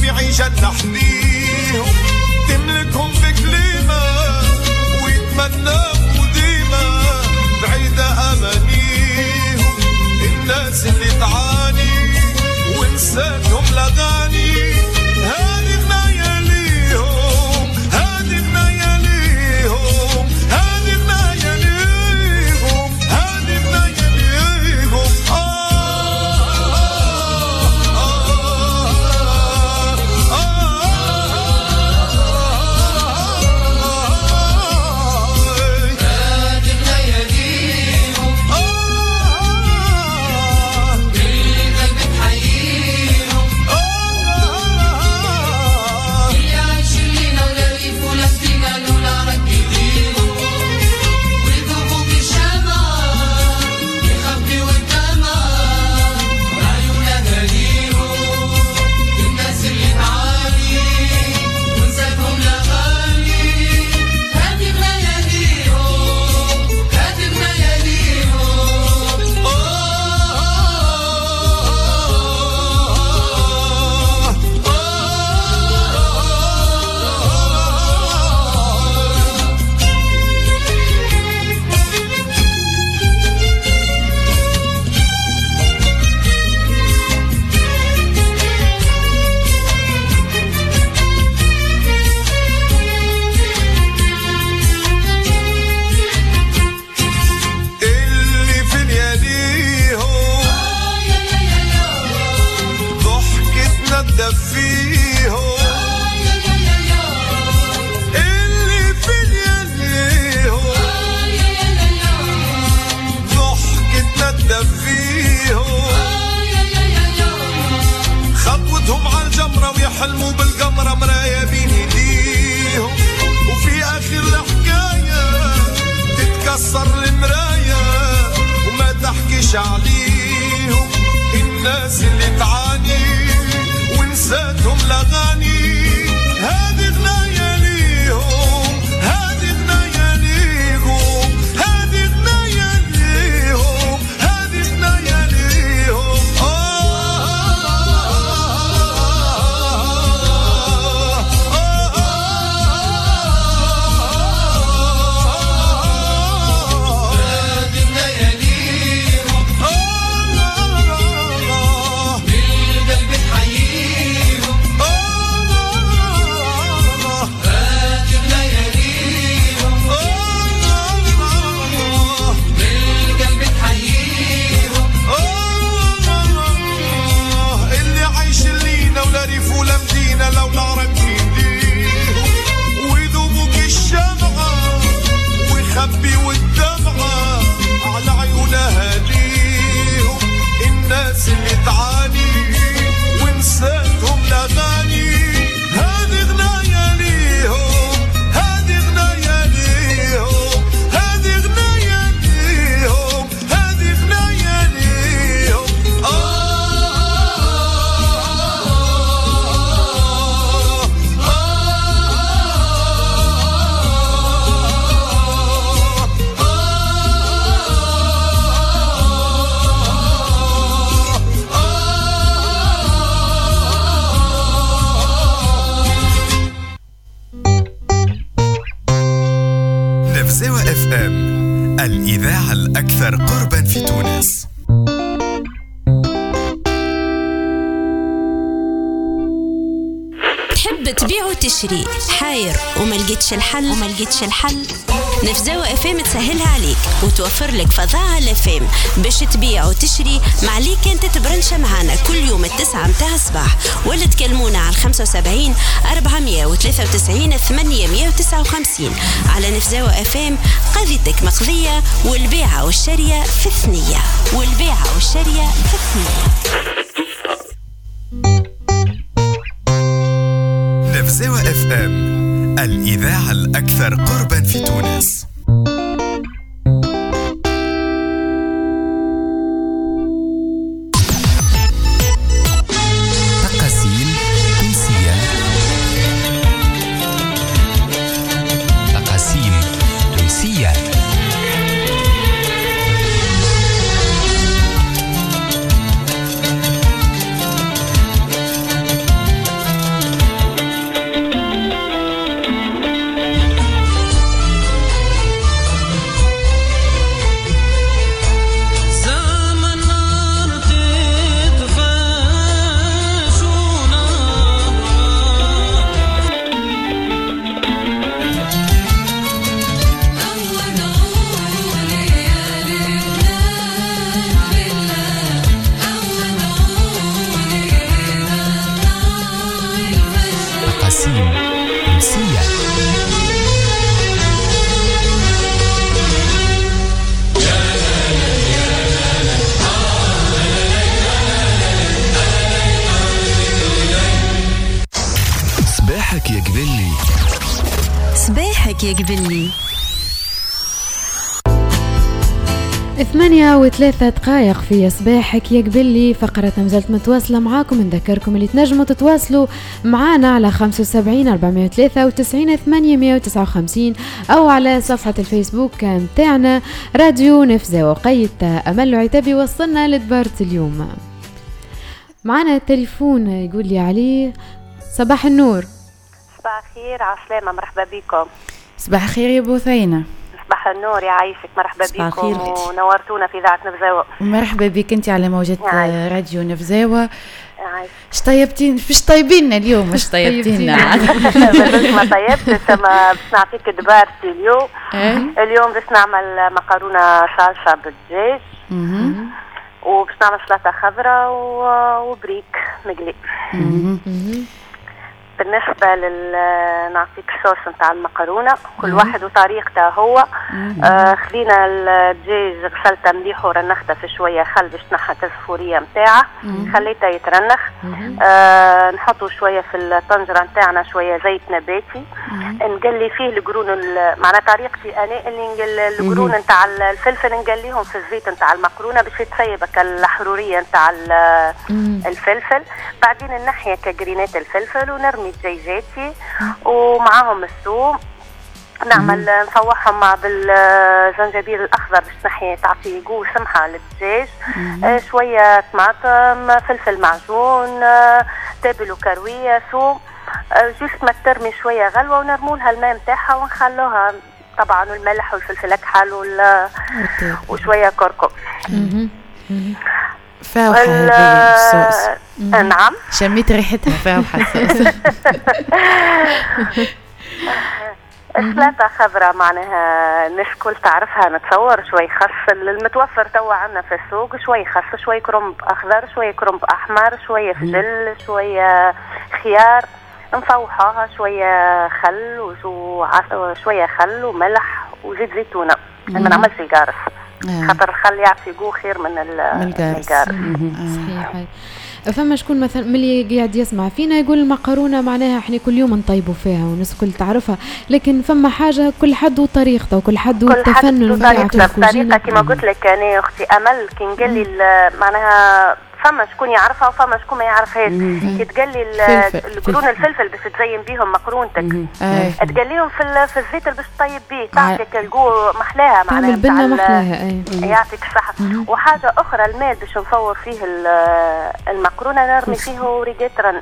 ربيعي جنة حديهم تملكهم بكلمة ويتمنوا ديما بعيدة أمانيهم الناس اللي تعاني ونساتهم لغاني هذه بنايا ليهم هذه بنايا ليهم هذه بنايا ليهم هذه بنايا ليهم حلموا بالقمرة مرايا بين ايديهم وفي اخر الحكاية تتكسر المراية وما تحكيش عليهم الناس اللي تعاني ونساتهم لغاني هذه غنايا ليهم هذه غنايا ليهم هذه غنايا ليهم هذه غنايا ليهم لو نعرف ايديهم ويذوبوك الشمعة ويخبي والدمعة على عيونها ليهم الناس اللي تعاني ونساتهم لغاني هذه غنايا ليهم هذه غنايا ليهم هذه غنايا ليهم هذه غنايا ليهم آه نفزاوة اف ام الإذاعة الأكثر قربا في تونس. تحب تبيع وتشري حاير وما لقيتش الحل وما لقيتش الحل نفزاوة اف ام تسهلها عليك وتوفر لك فظاعة الاف ام باش تبيع وتشري مع ليك انت تبرنشة معانا كل يوم التسعة متاع الصباح ولا تكلمونا على خمسة وسبعين أربعمية وثلاثة وتسعين ثمانمية وتسعة وخمسين على نفزاوة اف ام. قضيتك مقضية والبيعة والشرية في الثنية والبيعة والشرية في الثنية. نفزاوة اف ام الإذاعة الأكثر قربا في تونس. تقاسيم تونسية. تقاسيم تونسية. ياسين تونسية. صباحك يا قبلي. صباحك يا قبلي. ثمانية وثلاثة دقائق في صباحك يا قبلي. فقرة مازالت متواصلة معاكم. نذكركم اللي تنجموا تتواصلوا معانا على خمسة وسبعين أربعمية وثلاثة وتسعين ثمانمية وتسعة وخمسين أو على صفحة الفيسبوك متاعنا راديو نفزة. وقيت أمل عتابي وصلنا لدبارة اليوم. معنا التليفون يقول لي عليه. صباح النور. صباح الخير، عسلامة، مرحبا بكم. صباح الخير يا بوثينة. صباح النور، يعيشك، مرحبا بكم ونورتونا في إذاعة نفزاوة. مرحبا بك انت على موجة راديو نفزاوة. اش طيبتين باش طيبيننا اليوم؟ اش طيبتينا؟ ما طيبتش، اما باش نعطيك دبارتي اليوم. اليوم باش نعمل مكرونة صلصة بالدجاج وباش نعمل سلطة خضراء وبريك مقلي. بالنسبة لل نعطيك الصوص نتاع المكرونة، كل واحد وطريقته هو. آه خلينا الدجاج غسلته مليح ورنخته في شوية خل باش تنحت الزفورية نتاعه، خليته يترنخ. آه نحطه شوية في الطنجرة نتاعنا شوية زيت نباتي، نقلي فيه القرون. معنا طريقتي أنا اللي نقل القرون نتاع الفلفل نقليهم في الزيت نتاع المكرونة باش يتسيبك الحرورية نتاع الفلفل. بعدين الناحية كجرينات الفلفل ونرمي دجاجاتي ومعاهم الثوم، نعمل نفوحهم مع بالزنجبيل الاخضر باش نحي تعطي جو سمحه للدجاج. آه شويه طماطم، فلفل معجون، آه تابل وكرويه، ثوم. آه جوست ما ترمي شويه غلوه ونرمولها الماء نتاعها ونخلوها طبعا، والملح والفلفل اكحل وشويه كركم. فاوحة هذه الصوص. نعم، شميت ريحتها فاوحة الصوص. سلطة خضراء معناها الناس كل تعرفها نتصور. شوي خس المتوفر توا عنا في السوق، شوي خس، شوي كرنب أخضر، شوي كرنب أحمر، شوية فجل، شوية خيار، نفوحوها شوية خل وشوية خل وملح وزيت زيتونة. ما نعملش القارص خاطر الخل يعطي جو خير من القارص. صحيح. فما شكون مثلا ملي قاعد يسمع فينا يقول المقرونه معناها احنا كل يوم نطيبوا فيها والناس الكل تعرفها، لكن فما حاجه كل حد وطريقته وكل حد والتفنن نتاعو. الطريقه كما قلت لك انا اختي امل كي نقلي معناها فما شكون يعرفها وفما شكون ما يعرفهاش. كي تقلي القرون الفلفل باش تزين بيهم مقرونتك، تقليهم في في الزيت اللي باش تطيب بيه، تعطيك الجو محلاها معناها بالبنه محلاها. يعطيك الصحه. وحاجه اخرى الماء باش نفور فيه المقرونه نرمي فيه وريقات رند.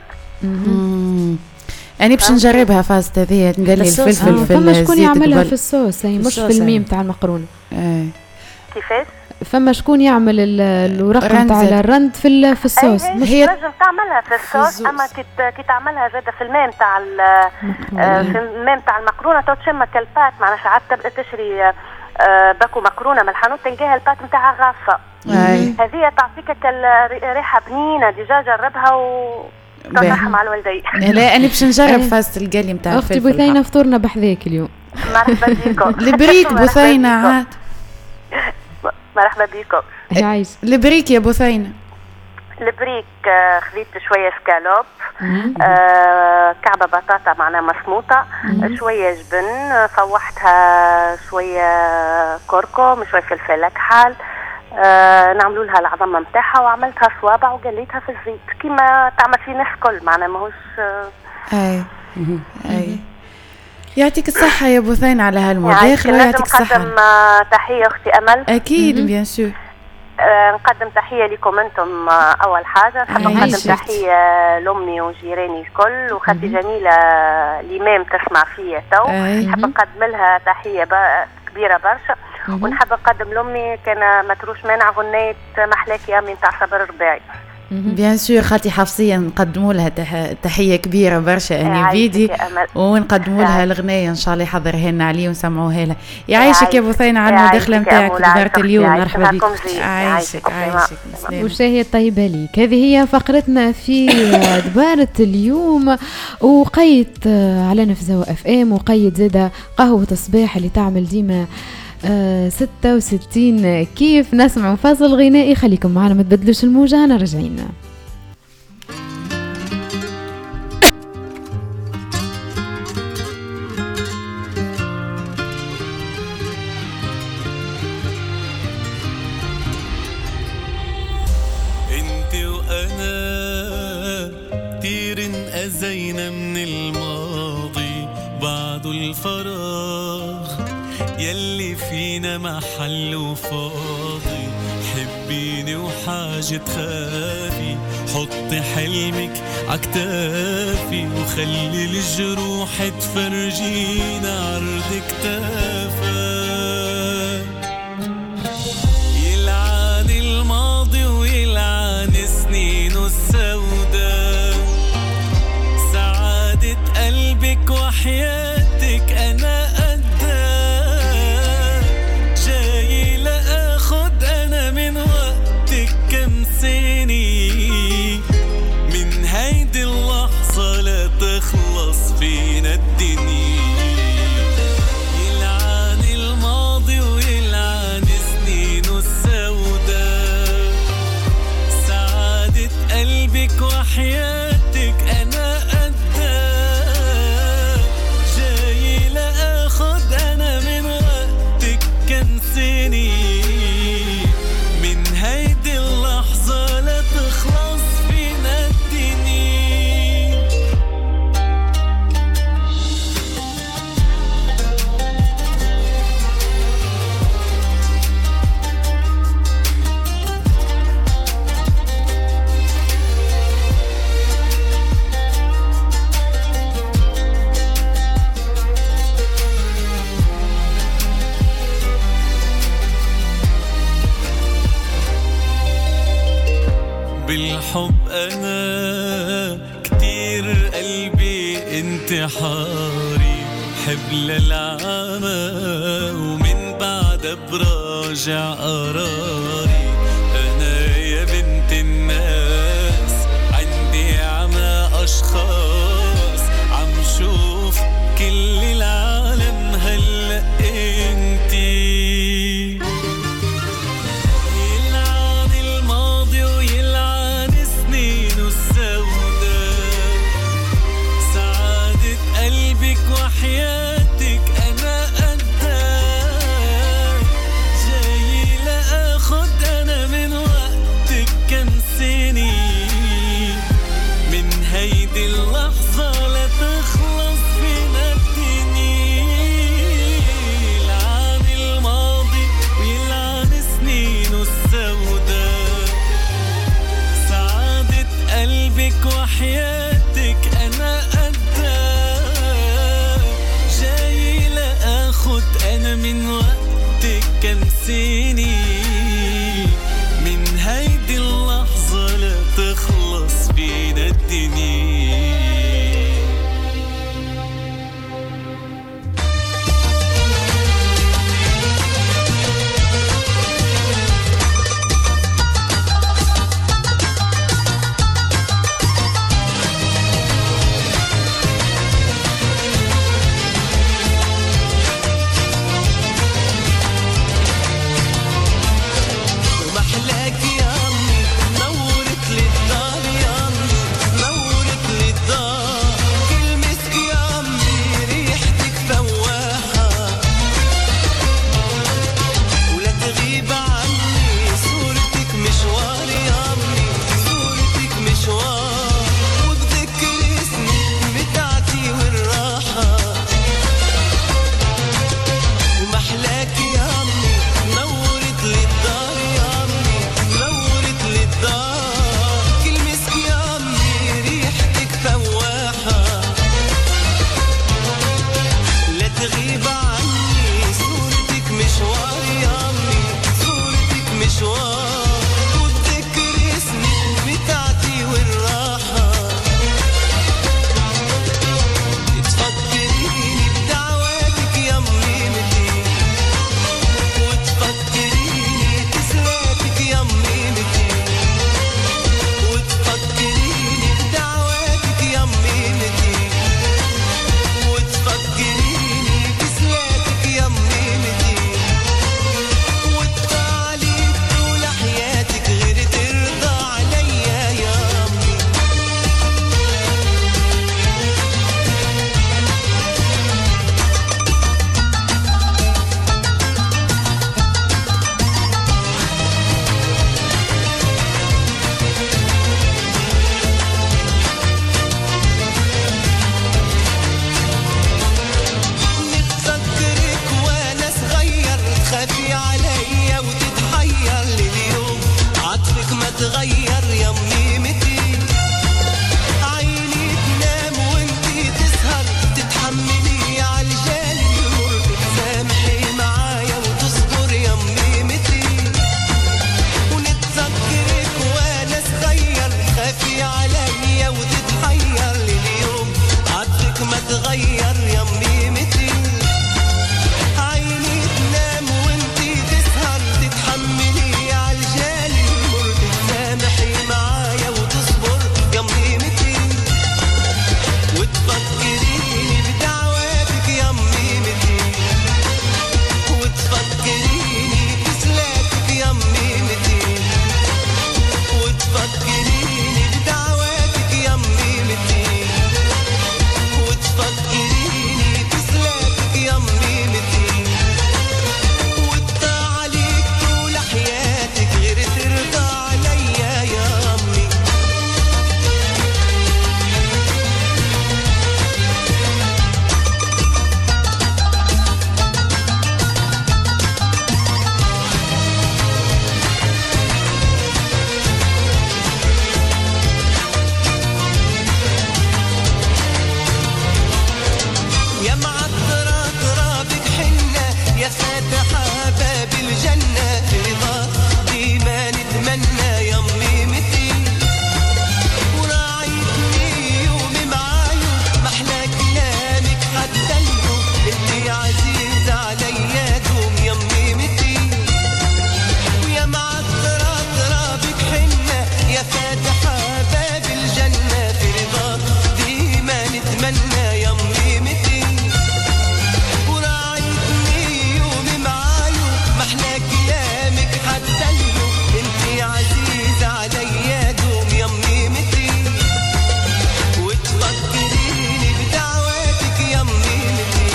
أنا باش نجربها فاست هذه نقلي الفلفل في الزيت. فما شكون يعملها في الصوص أي مش في الميم تاع المقرونه. كيفاش؟ فما شكون يعمل الورق نتاع الرند في في الصوص. هي تنجم تعملها في الصوص، اما كي كي تعملها زاده في الماء نتاع في الماء نتاع المقرونه تو تشم كالبات. معناها ساعات تبدا تشري باكو مقرونه من الحانوت تلقاها البات نتاعها غاصه. هذه تعطيك ريحه بنينه ديجا جربها و تنحى مع الوالدين. لا انا باش نجرب فاست القلي نتاع الفلفل. اختي بثينه فطورنا بحذاك اليوم. مرحبا بكم. البريك بثينه عاد. مرحبا بكم. يعيش. البريك يا بثينه. البريك خذيت شويه سكالوب، آه كعبه بطاطا معناها مسموطه، شويه جبن، فوحتها شويه كركم، شويه فلفل اكحل، آه نعملوا لها العظمه نتاعها وعملتها صوابع وقليتها في الزيت كيما تعمل في الناس الكل معناها ماهوش. آه اي اي يعطيك الصحة يا بثينة على هالمداخلة ويعطيك الصحة. نقدم تحية أختي أمل. أكيد بيان سور. أه نقدم تحية لكم أنتم أول حاجة. نحب نقدم تحية لأمي وجيراني الكل وخالتي جميلة الإمام تسمع فيا تو. نحب نقدم لها تحية كبيرة برشا. ونحب نقدم لأمي كان متروش مانع غنيت محلاكي أمي نتاع صبر رباعي. بيان سور خالتي حفصيه نقدموا لها تح... تحيه كبيره برشا اني فيدي ونقدموا لها الغنيه ان شاء الله يحضرها لنا عليه ونسمعوها لها. يعيشك يا بثينه على المداخله نتاعك دارت اليوم. مرحبا بك. عايشك عايشك. وشاهي طيبه ليك. هذه هي فقرتنا في دبارة اليوم، وقيت على نفزة اف ام، وقيت زاده قهوه الصباح اللي تعمل ديما آه ستة وستين كيف. نسمع فاصل غنائي، خليكم معنا ما تبدلوش الموجة، أنا رجعين. انت وأنا كتير انأذينا من الماضي بعد الفراغ يلي فينا محل وفاضي. حبيني وحاجة تخافي، حطي حلمك عكتافي وخلي الجروح تفرجينا عرض كتافك. يلعن الماضي ويلعن سنينه السوداء، سعادة قلبك وحياتك أنا تخلص فينا الدنيا. يلعن الماضي ويلعن سنينه السوداء، سعادة قلبك وحياتك أنا قدها. جاي لأخد أنا من وقتك كم سنة، من هيدي اللحظة لا تخلص فينا الدنيا. بالحب أنا كتير قلبي انتحاري، حب للعامة ومن بعد براجع قراري. أنا يا بنت الناس عندي عمى أشخاص، عم شوف كل العالم هلأ انتي. وحياتك أنا قدها. جاي لأخد أنا من وقتك كم سنة، من هيدي اللحظة لا تخلص فينا الدنيا. يلعن الماضي ويلعن سنينه السوداء، سعادة قلبك وحياتك أنا أنا من وقتك كم سنة، من هيدي اللحظة لا تخلص فينا الدنيا. معطرة ترابك حنة يا فاتحة باب الجنة في رضا ديما نتمنى يا أمي متي وراعيتني يومي معايو محلى كلامك حتى اليوم انتي عزيزة عليا دوم يا أمي متي ويا معطرة ترابك حنة يا فاتحة باب الجنة في رضا ديما نتمنى يا أمي متي وراعيتني يومي معايو محلى كلامك حتى اليوم انتي عزيزة عليا دوم يا أمي متي وتفكريني بدعواتك يا أمي متي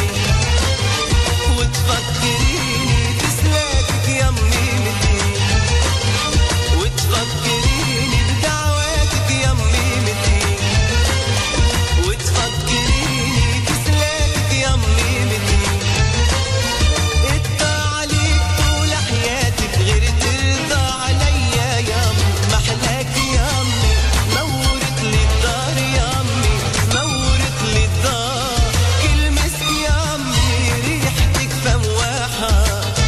وتفكريني بسلاتك يا أمي متي وتفكريني بدعواتك يا أمي متي وتفكريني بسلاتك يا أمي متي اتطلع عليك طول حياتك غير ترضى عليا يا أمي محلاك يا أمي نورت لي الدار يا أمي نورت لي الدار كل مسك يا أمي ريحتك فواحة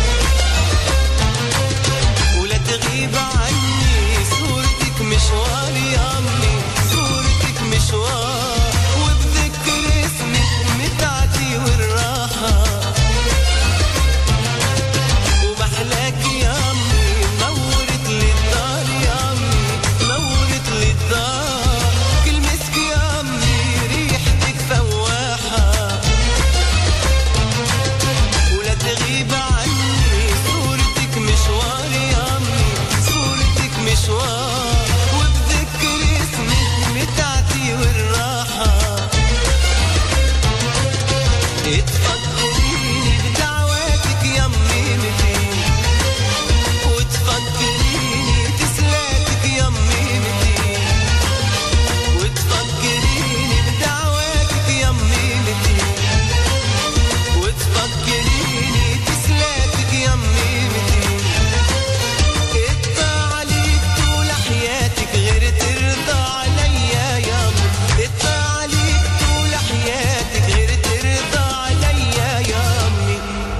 ولا تغيب عني صورتك مشوار يا أمي صورتك مشوار وبذكر اسمك متعتي والراحة ومحلاك يا أمي نورت لي الدار يا أمي نورت لي الدار كل مسك يا أمي ريحتك فواحة ولا تغيب عني صورتك مشوار يا أمي صورتك مشوار وبذكر اسمك متعتي والراحة تفكريني بدعواتك يا أمي متي وتفكريني تسلاتك يا أمي متي وتفكريني بدعواتك يا أمي متي وتفكريني تسلاتك يا أمي متي اتطلع عليك طول حياتك غير ترضى عليا يا أمي اتطلع عليك طول حياتك غير ترضى عليا يا أمي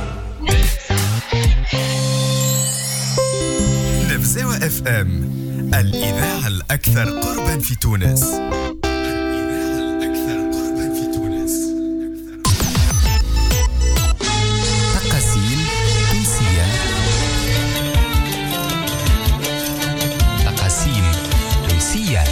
نفزاوة اف ام الإذاعة الأكثر قربا في تونس. تقاسيم تونسية. تقاسيم تونسية.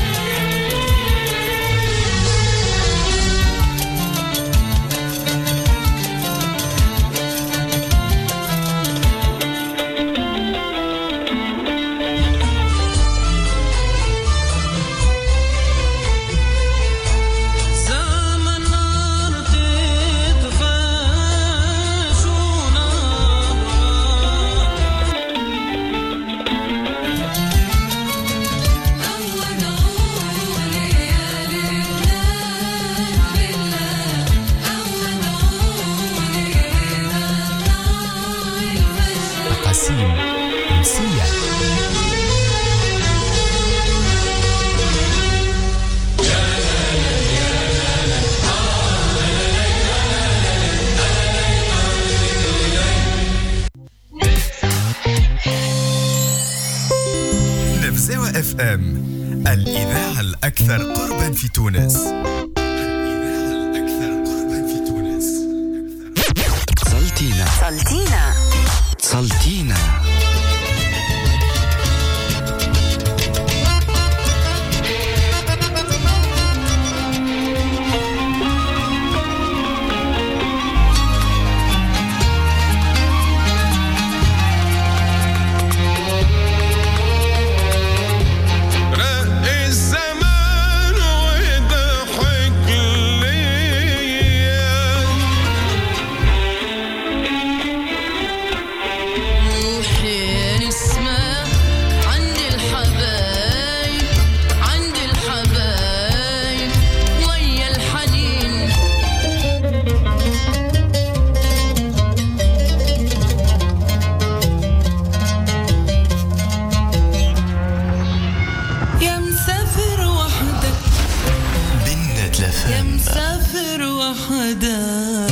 تقاسيم تونسية. نفزاوة اف ام الإذاعة الأكثر قربا في تونس. سلطينا سلطينا سلطينا. يا مسافر وحدك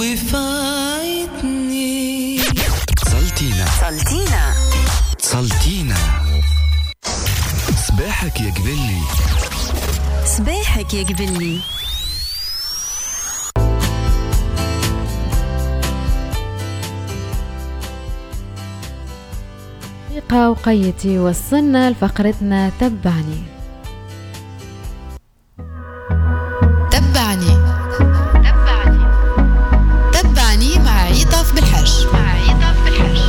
وفايتني. سلطينا سلطينا سلطينا صباحك يا قبلي صباحك يا قبلي. دقيقة وقيتي وصلنا لفقرتنا تبعني. تبعني تبعني تبعني مع عيطف بالحج مع عيطف بالحج.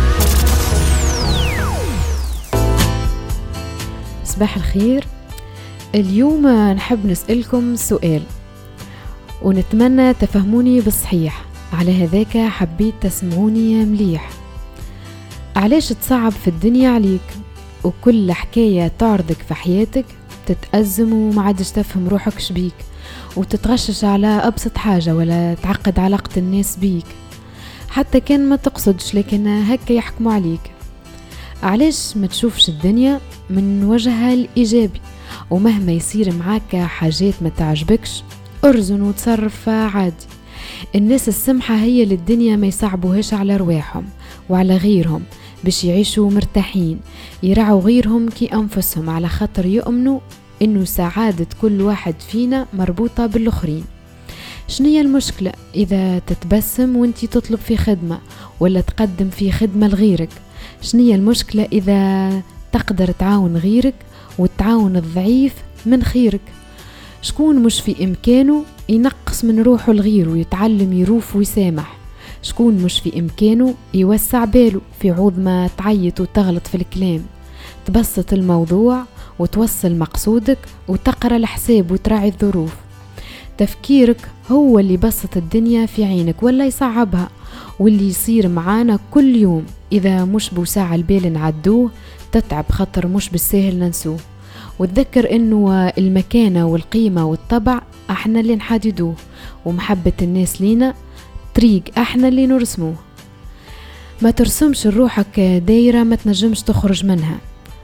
صباح الخير. اليوم نحب نسألكم سؤال ونتمنى تفهموني بالصحيح، على هذاك حبيت تسمعوني مليح. علاش تصعب في الدنيا عليك وكل حكاية تعرضك في حياتك تتأزم وما عادش تفهم روحك شبيك وتتغشش على أبسط حاجة ولا تعقد علاقة الناس بيك حتى كان ما تقصدش لكن هكا يحكموا عليك؟ علاش ما تشوفش الدنيا من وجهها الإيجابي ومهما يصير معاك حاجات ما تعجبكش أرزن وتصرف عادي؟ الناس السمحة هي اللي الدنيا ما يصعبوهاش على رواحهم وعلى غيرهم باش يعيشوا مرتاحين، يرعوا غيرهم كي أنفسهم على خاطر يؤمنوا إنه سعادة كل واحد فينا مربوطة بالآخرين. شنية المشكلة إذا تتبسم وانتي تطلب في خدمة ولا تقدم في خدمة لغيرك؟ شنية المشكلة إذا تقدر تعاون غيرك وتعاون الضعيف من خيرك؟ شكون مش في إمكانه ينقص من روحه الغير ويتعلم يروف ويسامح؟ شكون مش في إمكانه يوسع باله في عوض ما تعيط وتغلط في الكلام؟ تبسط الموضوع وتوصل مقصودك وتقرأ الحساب وتراعي الظروف. تفكيرك هو اللي بسط الدنيا في عينك ولا يصعبها، واللي يصير معانا كل يوم إذا مش بوساع البال نعدوه تتعب خطر مش بالسهل ننسوه. وتذكر إنه المكانة والقيمة والطبع احنا اللي نحددوه، ومحبة الناس لينا طريق احنا اللي نرسموه. ما ترسمش روحك دايرة ما تنجمش تخرج منها،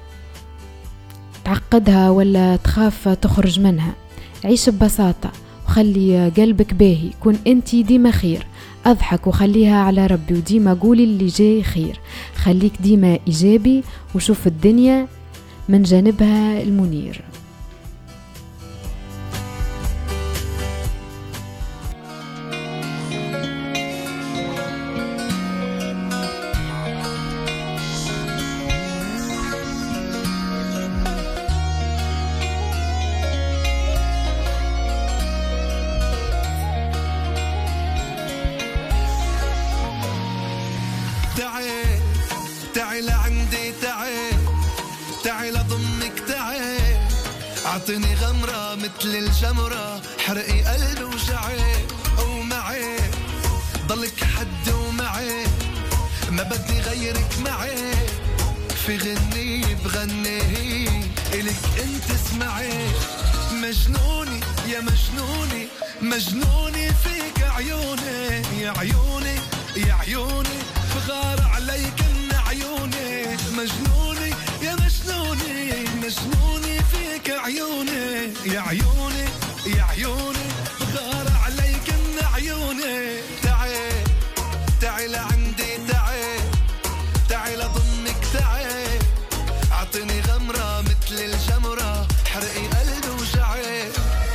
تعقدها ولا تخاف تخرج منها. عيش ببساطة وخلي قلبك باهي، كون انتي ديما خير. اضحك وخليها على ربي وديما قولي اللي جاي خير. خليك ديما ايجابي وشوف الدنيا من جانبها المنير. اعطيني غمرة مثل الجمرة، حرقي قلبي وجعي ومعي ضلك حد ومعي، ما بدي غيرك معي. في غني بغني إلك انت اسمعي. مجنوني يا مجنوني مجنوني فيك عيوني، يا عيوني يا عيوني بغار عليك من عيوني. مجنوني يا مجنوني مجنوني فيك عيوني، يا عيوني يا عيوني بغار عليك من عيوني. تعي تعي لعندي تعي تعي لضمك تعي، اعطيني غمرة مثل الجمرة، حرقي قلبي وجعي.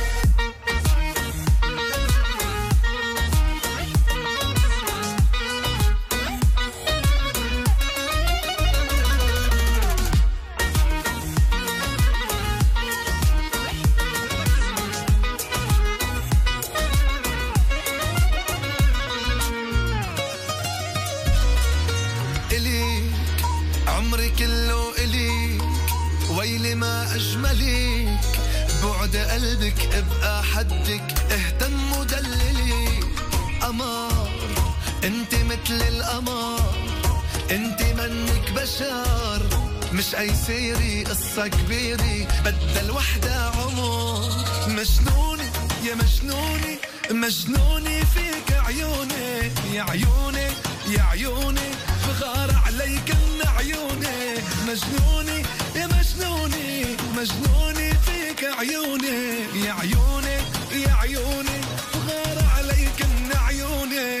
عمري كله إليك ويلي ما أجمليك، بعد قلبك ابقى حدك اهتم ودللي. قمر انت مثل القمر، انت منك بشر، مش أي سيري قصة كبيرة بدل وحدة عمر. مجنوني يا مجنوني مجنوني فيك عيوني، يا عيوني يا عيوني بغار عليك من عيوني. مجنوني يا مجنوني مجنوني فيك عيوني، يا عيوني يا عيوني بغار عليك من عيوني.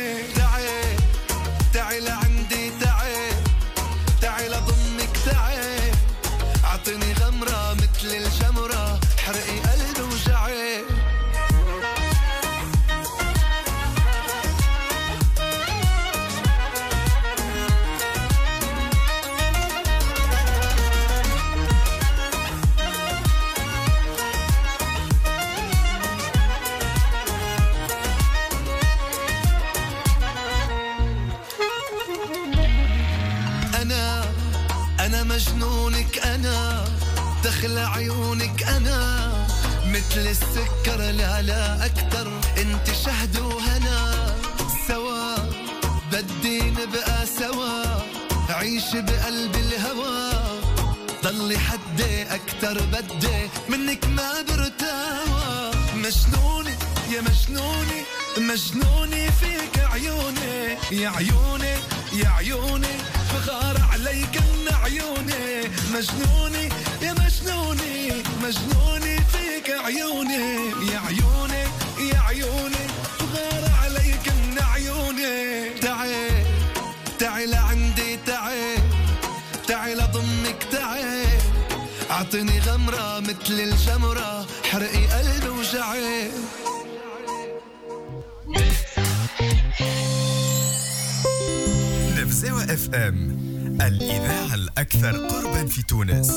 هنا دخل عيونك أنا مثل السكر لا لا أكتر انت شهد وهنا سوا بدي نبقى سوا عيش بقلب الهوى ضلي حدي أكتر بدي منك ما برتاوى مجنوني يا مجنوني مجنوني فيك عيوني يا عيوني يا عيوني بغار عليك من عيوني مجنوني يا مجنوني مجنوني فيك عيوني يا عيوني يا عيوني بغار عليك من عيوني تعي تعي لعندي تعي تعي لضمك تعي اعطني غمرة مثل الجمرة حرقي قلبي وجعي نفزاوة اف ام الإذاعة الأكثر قربا في تونس.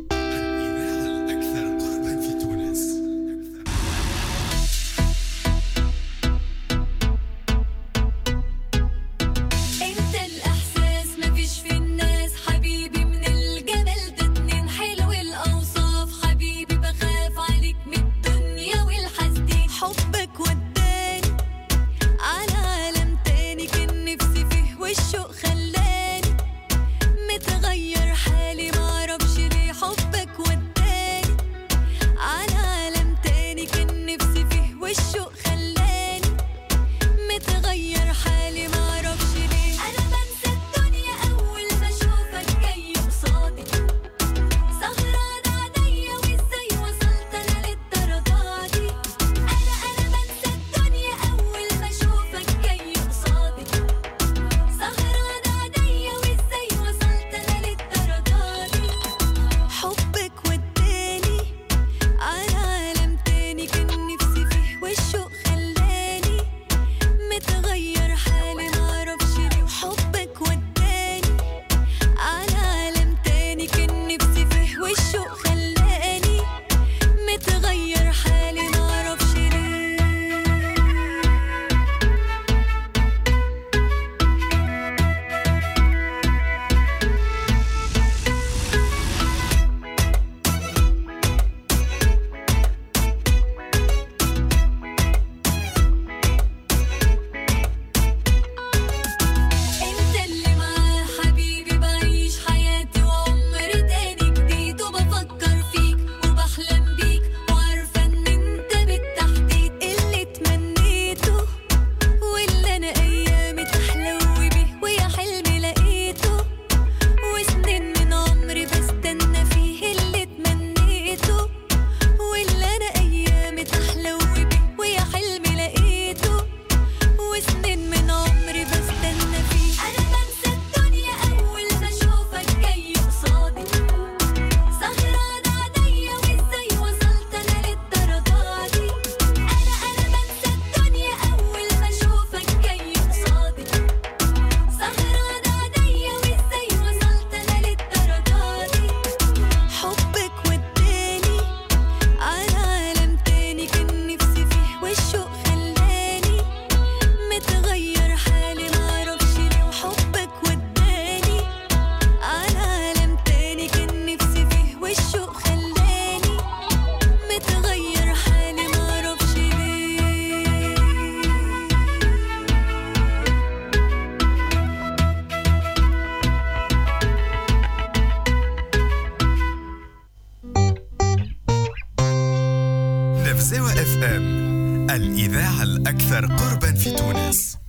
نفزاوة اف ام الإذاعة الأكثر قربا في تونس.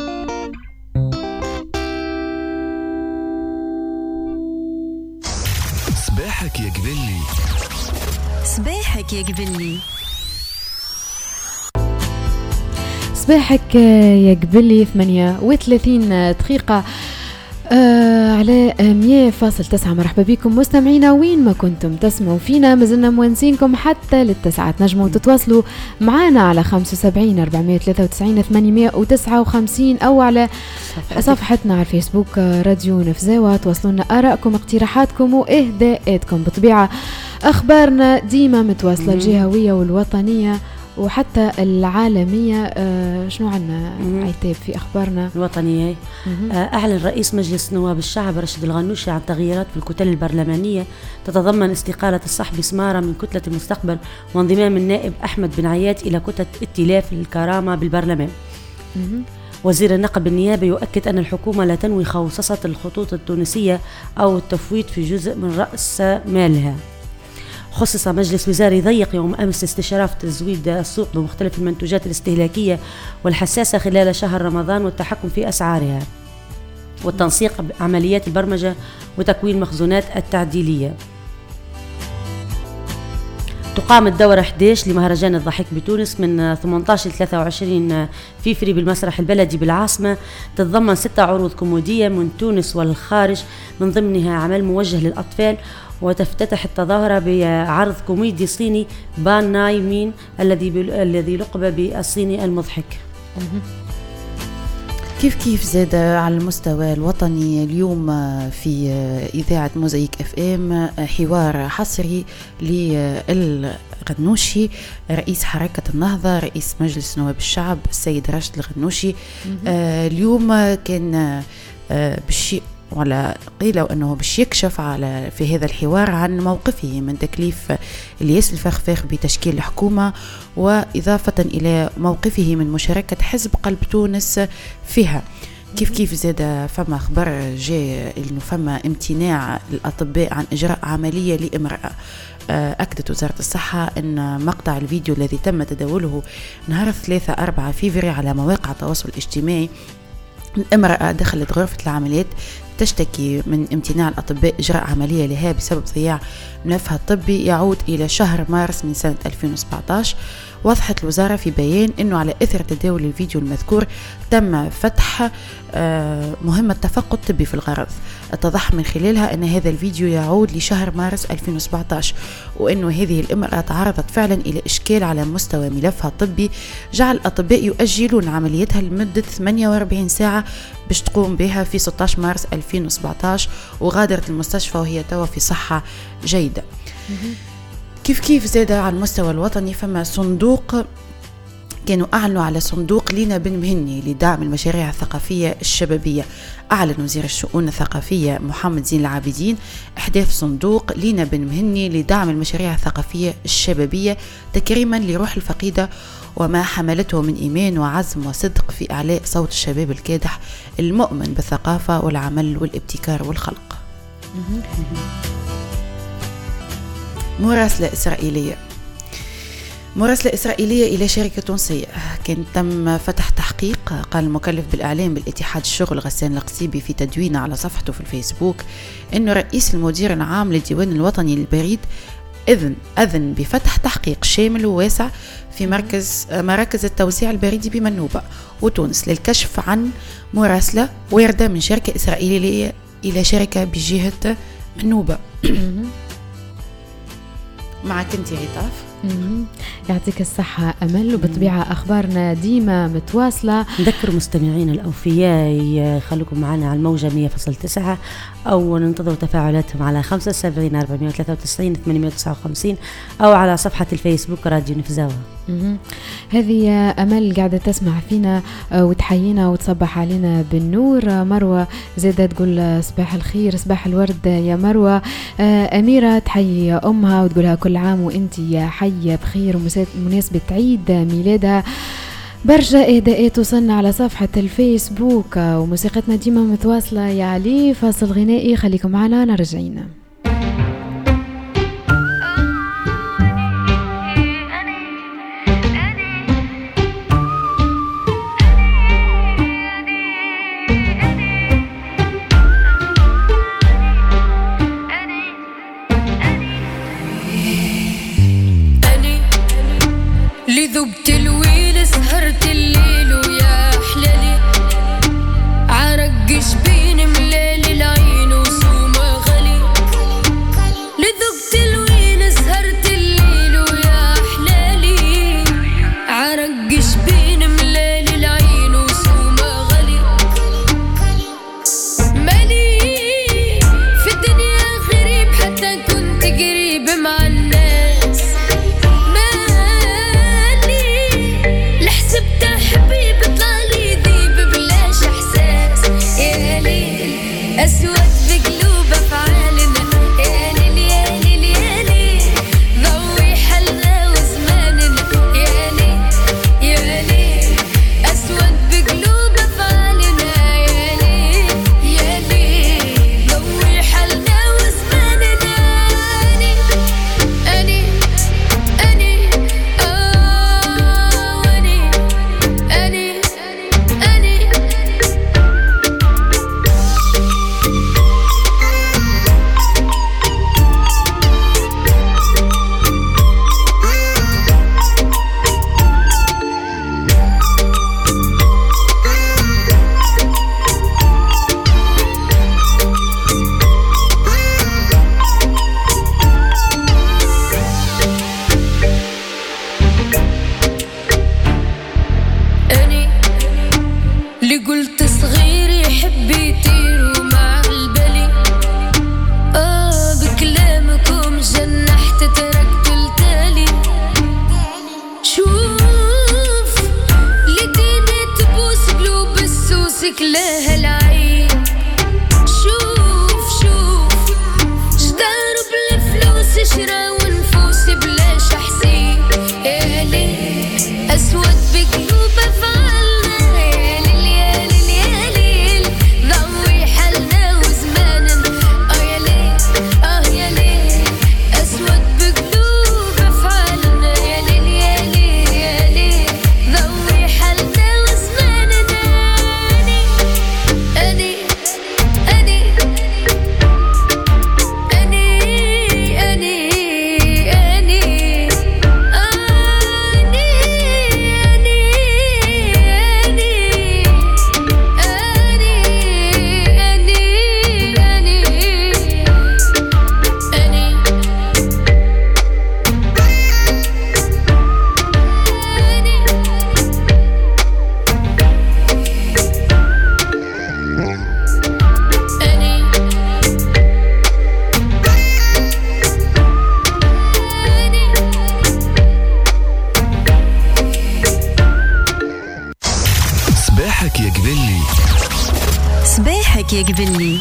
صباحك يا قبلي صباحك يا قبلي صباحك يا قبلي ثمانية وثلاثين دقيقة آه على مية فاصل تسعة. مرحبا بكم مستمعينا وين ما كنتم تسمعوا فينا، مازلنا موانسينكم حتى للتسعة. تنجموا تتواصلوا معنا على خمسة وسبعين أربعمية وثلاثة وتسعين ثمانمية وتسعة وخمسين أو على صفحتنا على الفيسبوك راديو نفزاوة. توصلونا آراءكم اقتراحاتكم وإهداءاتكم. بطبيعة أخبارنا ديما متواصلة الجهوية والوطنية وحتى العالمية. آه شنو عنا عتاب في أخبارنا الوطنية؟ آه أعلن رئيس مجلس نواب الشعب رشيد الغنوشي عن تغييرات في الكتل البرلمانية تتضمن استقالة الصحفي سمارة من كتلة المستقبل وانضمام النائب أحمد بن عيات إلى كتلة ائتلاف الكرامة بالبرلمان. وزير النقل بالنيابة يؤكد أن الحكومة لا تنوي خوصصة الخطوط التونسية أو التفويض في جزء من رأس مالها. خصص مجلس وزاري ضيق يوم أمس استشراف تزويد السوق بمختلف المنتوجات الاستهلاكية والحساسة خلال شهر رمضان والتحكم في أسعارها والتنسيق بعمليات البرمجة وتكوين مخزونات التعديلية. تقام الدورة أحد عشر لمهرجان الضحك بتونس من ثمانية عشر إلى ثلاثة وعشرين فيفري بالمسرح البلدي بالعاصمة. تتضمن ستة عروض كوميدية من تونس والخارج، من ضمنها عمل موجه للأطفال، وتفتتح التظاهرة بعرض كوميدي صيني بان ناي مين الذي الذي لقب بالصيني المضحك. كيف كيف زاد على المستوى الوطني اليوم في إذاعة موزايك اف ام حوار حصري للغنوشي رئيس حركة النهضة رئيس مجلس نواب الشعب السيد راشد الغنوشي. آه اليوم كان آه بالشيء ولا قيل أنه باش يكشف على في هذا الحوار عن موقفه من تكليف الياس الفخفاخ بتشكيل الحكومة، وإضافة إلى موقفه من مشاركة حزب قلب تونس فيها. كيف كيف زاد فما خبر جاء إنه فما امتناع الأطباء عن إجراء عملية لامرأة. أكدت وزارة الصحة أن مقطع الفيديو الذي تم تداوله نهار ثلاثة أربعة فيفري على مواقع التواصل الاجتماعي، امرأة دخلت غرفة العمليات تشتكي من امتناع الأطباء إجراء عملية لها بسبب ضياع ملفها الطبي يعود إلى شهر مارس من سنة ألفين وسبعة عشر. وضحت الوزارة في بيان أنه على إثر تداول الفيديو المذكور تم فتح مهمة تفقد طبي في الغرض. اتضح من خلالها أن هذا الفيديو يعود لشهر مارس ألفين وسبعة عشر، وأنه هذه الامرأة تعرضت فعلا إلى إشكال على مستوى ملفها الطبي جعل الأطباء يؤجلون عمليتها لمدة ثمانية وأربعين ساعة باش تقوم بها في ستة عشر مارس ألفين وسبعة عشر، وغادرت المستشفى وهي توا في صحة جيدة. كيف كيف زاد على المستوى الوطني فما صندوق كانوا أعلنوا على صندوق لينا بن مهني لدعم المشاريع الثقافية الشبابية. أعلن وزير الشؤون الثقافية محمد زين العابدين إحداث صندوق لينا بن مهني لدعم المشاريع الثقافية الشبابية تكريما لروح الفقيدة وما حملته من إيمان وعزم وصدق في إعلاء صوت الشباب الكادح المؤمن بالثقافة والعمل والابتكار والخلق. مراسلة إسرائيلية مراسلة إسرائيلية إلى شركة تونسية. كان تم فتح تحقيق، قال المكلف بالإعلام بالاتحاد الشغل غسان القصيبي في تدوينه على صفحته في الفيسبوك أنه رئيس المدير العام للديوان الوطني للبريد إذن أذن بفتح تحقيق شامل وواسع في مركز مراكز التوزيع البريدي بمنوبة وتونس للكشف عن مراسلة واردة من شركة إسرائيلية إلى شركة بجهة منوبة. معك انت عطاف. يعطيك الصحة أمل، وبطبيعة أخبارنا ديما متواصلة. نذكر مستمعين الأوفياء يخلوكم معنا على الموجة مية فاصلة تسعة أو ننتظر تفاعلاتهم على خمسة وسبعين أربعمية وثلاثة وتسعين ثمانمية وتسعة وخمسين أو على صفحة الفيسبوك راديو نفزاوة. هذه أمل قاعدة تسمع فينا وتحيينا وتصبح علينا بالنور. مروة زادة تقول صباح الخير صباح الورد يا مروة. أميرة تحيي أمها وتقولها كل عام وإنت يا حية بخير ومناسبة عيد ميلادها. برجع إهداءات وصلنا على صفحة الفيسبوك وموسيقتنا ديما متواصلة يا علي. فاصل غنائي خليكم معنا نرجعينا. ذبت الويل سهرت الليل ويا حلالي عرق جبين ملالي العين وسومة غلي. لذبت الويل سهرت الليل ويا حلالي عرق جبين ملالي العين وسومة غلي. مالي في الدنيا غريب حتى كنت قريب مع الناس. مالي راسك لها العين. شوف شوف جدار بلا فلوس شرا ونفوس بلاش حسين. يا ليل أسود بقلوب أفعالنا. يا ليل يا ليل يا ليل ضوي حالنا وزماننا. آه يا ليل آه يا ليل أسود بقلوب أفعالنا. يا ليل يا ليل يا ليل ضوي حالنا وزماننا. أني أني أني أني أني أني صباحك يا قبلي. صباحك يا قبلي.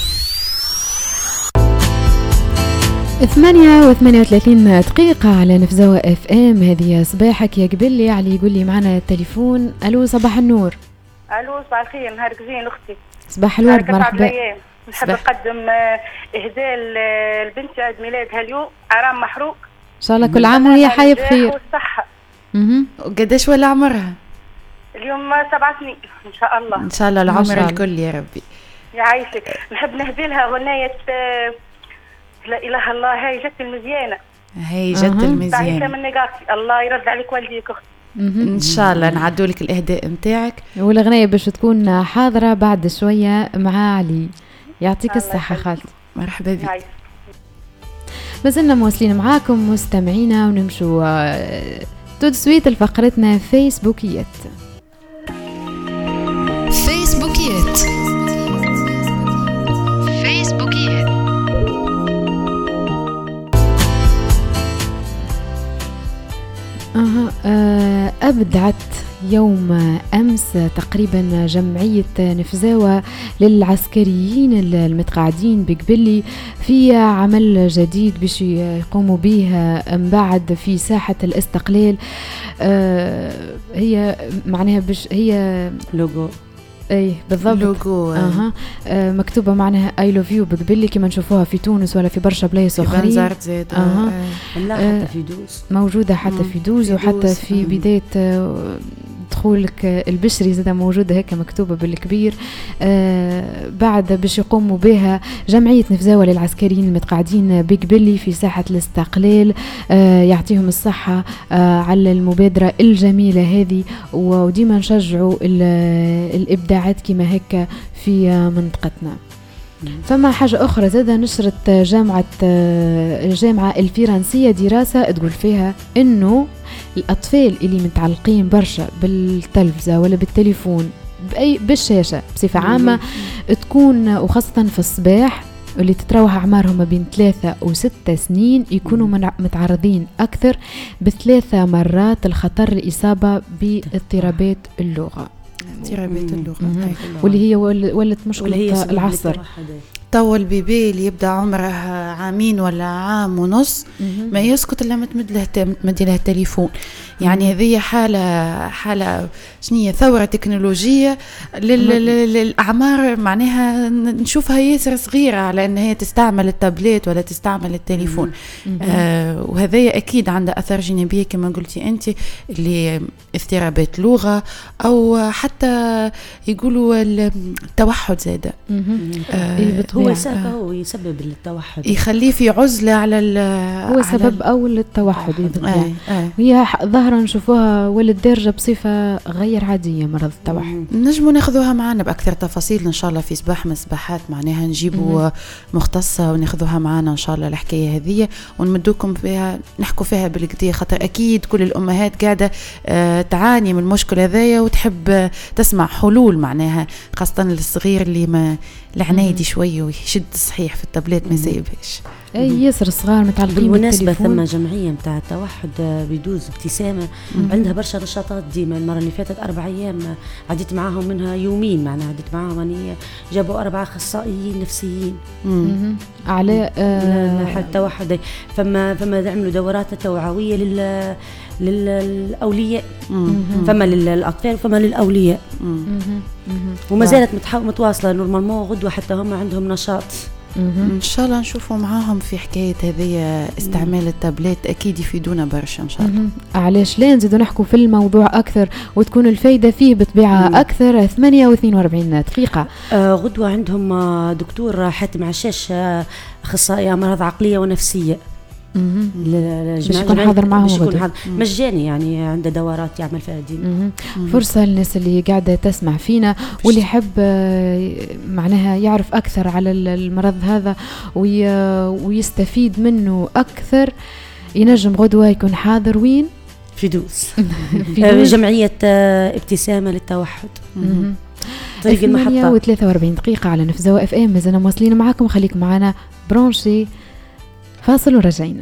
ثمانية وثمانية وثلاثين دقيقة على نفزوة اف ام. هذه صباحك يا قبلي. علي يقول لي معنا التليفون. الو صباح النور. الو صباح الخير. نهارك زين اختي. صباح الورد. مرحبا. نحب نقدم اهداء لبنتي عيد ميلادها اليوم. عرام محروق ان شاء الله كل عام وهي حية بخير. والصحة. اها. وقداش ولا عمرها؟ اليوم سبع سنين ان شاء الله. ان شاء الله العمر الكل يا ربي. يعيشك. نحب نهدي لها غناية لا اله الله. هاي جت المزيانة. هاي جت المزيانة. تعيشها من نقاطي. الله يرد عليك والديك اختي. ان شاء الله نعدوا لك الاهداء نتاعك. والاغنية باش تكون حاضرة بعد شوية مع علي. يعطيك الصحة خالتي. مرحبا بك. مازلنا مواصلين معاكم مستمعينا ونمشوا تو سويت لفقرتنا فيسبوكيات. فيسبوكيات فيسبوكيات أه آه أبدعت يوم أمس تقريبا جمعية نفزاوة للعسكريين المتقاعدين بقبلي في عمل جديد باش يقوموا به من بعد في ساحة الاستقلال. آه هي معناها باش هي لوجو. اي بالضبط لوجو. اها آه مكتوبه معناها اي لوف يو بقبلي كما نشوفوها في تونس ولا في برشا بلايص اخرين. زارت زيد. اها لا حتى في دوز موجوده حتى في دوز وحتى في بدايه آه دخولك البشري زاده موجوده هيك مكتوبه بالكبير. آه بعد باش يقوموا بها جمعيه نفزاوة للعسكريين المتقاعدين بقبلي في ساحه الاستقلال. آه يعطيهم الصحه آه على المبادره الجميله هذه وديما نشجعوا الابداعات كما هيك في منطقتنا. فما حاجة أخرى زادة نشرت جامعة الجامعة الفرنسية دراسة تقول فيها إنه الأطفال اللي متعلقين برشا بالتلفزة ولا بالتليفون بأي بالشاشة بصفة عامة تكون وخاصة في الصباح اللي تتراوح أعمارهم ما بين ثلاثة وستة سنين يكونوا متعرضين أكثر بثلاثة مرات الخطر الإصابة باضطرابات اللغة. اضطرابات اللغة واللي هي ولت مشكلة العصر. تو البيبي اللي يبدا عمره عامين ولا عام ونص ما يسكت الا متمد له تمد له التليفون. يعني هذه حاله حاله شنية ثوره تكنولوجيه للاعمار معناها نشوفها ياسر صغيره على ان هي تستعمل التابلت ولا تستعمل التليفون. آه وهذا اكيد عنده اثار جانبيه كما قلتي انت اللي اضطرابات لغه او حتى يقولوا التوحد زاده. آه هو سبب هو يسبب التوحد يخليه في عزله على هو سبب اول التوحد. آه آه. هي ظاهره نشوفوها ولد درجه بصفه غير عاديه مرض التوحد. نجموا ناخذوها معنا باكثر تفاصيل ان شاء الله في صباح من صباحات معناها نجيبوا مختصه وناخذوها معنا ان شاء الله الحكايه هذه ونمدوكم فيها نحكوا فيها بالكديه خاطر اكيد كل الامهات قاعده آه تعاني من المشكله هذيا وتحب تسمع حلول معناها خاصه الصغير اللي ما العنايدي شويه ويشد صحيح في التابلت ما يسيبهاش. اي ياسر الصغار متعلقين بالمناسبه ثم جمعيه نتاع التوحد بيدوز ابتسام ابتسامة عندها برشا نشاطات ديما. المرة اللي فاتت أربع أيام عديت معاهم، منها يومين معنا عديت معاهم يعني جابوا أربعة أخصائيين نفسيين على آه حتى واحدة. فما فما عملوا دورات توعوية لل للأولياء، فما للأطفال وفما للأولياء، وما زالت متواصلة نورمالمون. غدوة حتى هم عندهم نشاط ان شاء الله نشوفوا معاهم في حكايه هذه استعمال التابلت، اكيد يفيدونا برشا ان شاء الله. علاش لا نزيدوا نحكوا في الموضوع اكثر وتكون الفايده فيه بطبيعه مم. اكثر. ثمانية واثنين وأربعين دقيقه. آه غدوه عندهم دكتور حاتم عشاش اخصائي امراض عقليه ونفسيه باش يكون حاضر معهم غدوة. مجاني يعني، عنده دورات يعمل فيها ديما. فرصة للناس اللي قاعدة تسمع فينا واللي يحب معناها يعرف أكثر على المرض هذا ويستفيد منه أكثر، ينجم غدوة يكون حاضر وين؟ في دوس في جمعية ابتسامة للتوحد. طريق المحطة. ثمانية وثلاثة وأربعين دقيقة على نفزة اف ام. مازلنا مواصلين معكم، خليكم معنا برونشي. فاصل ورجعنا.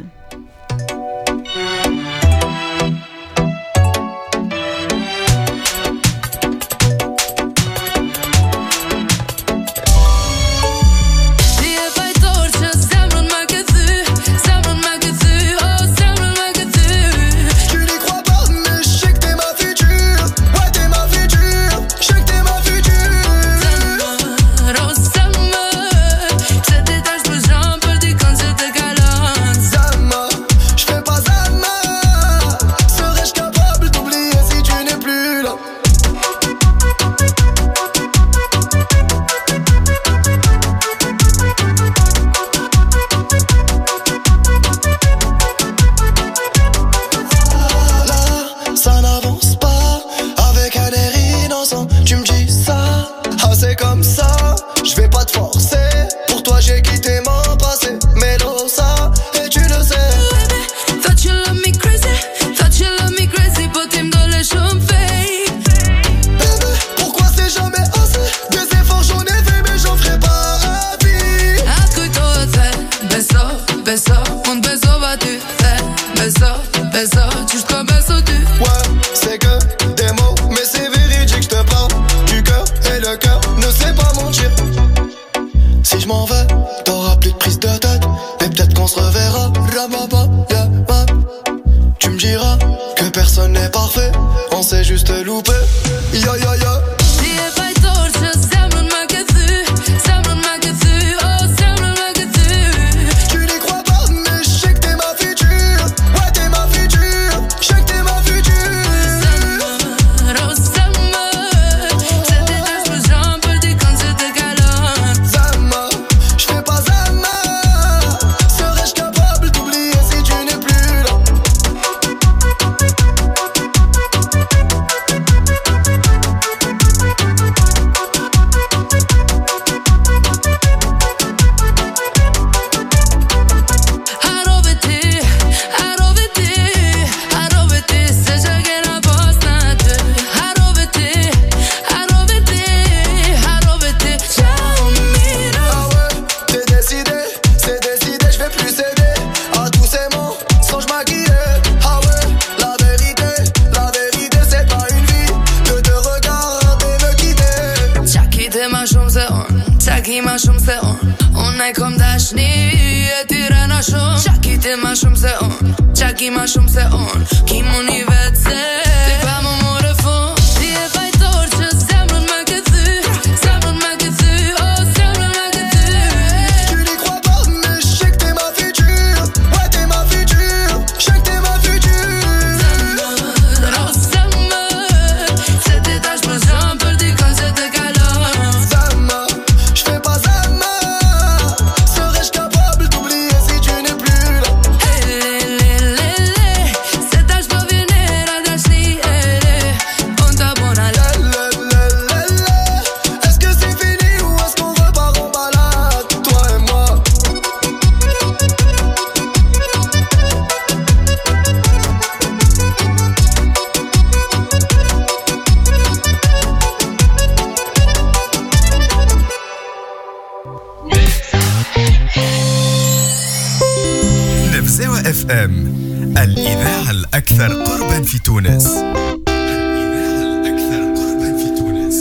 في تونس. الإذاعة الأكثر قربا في تونس.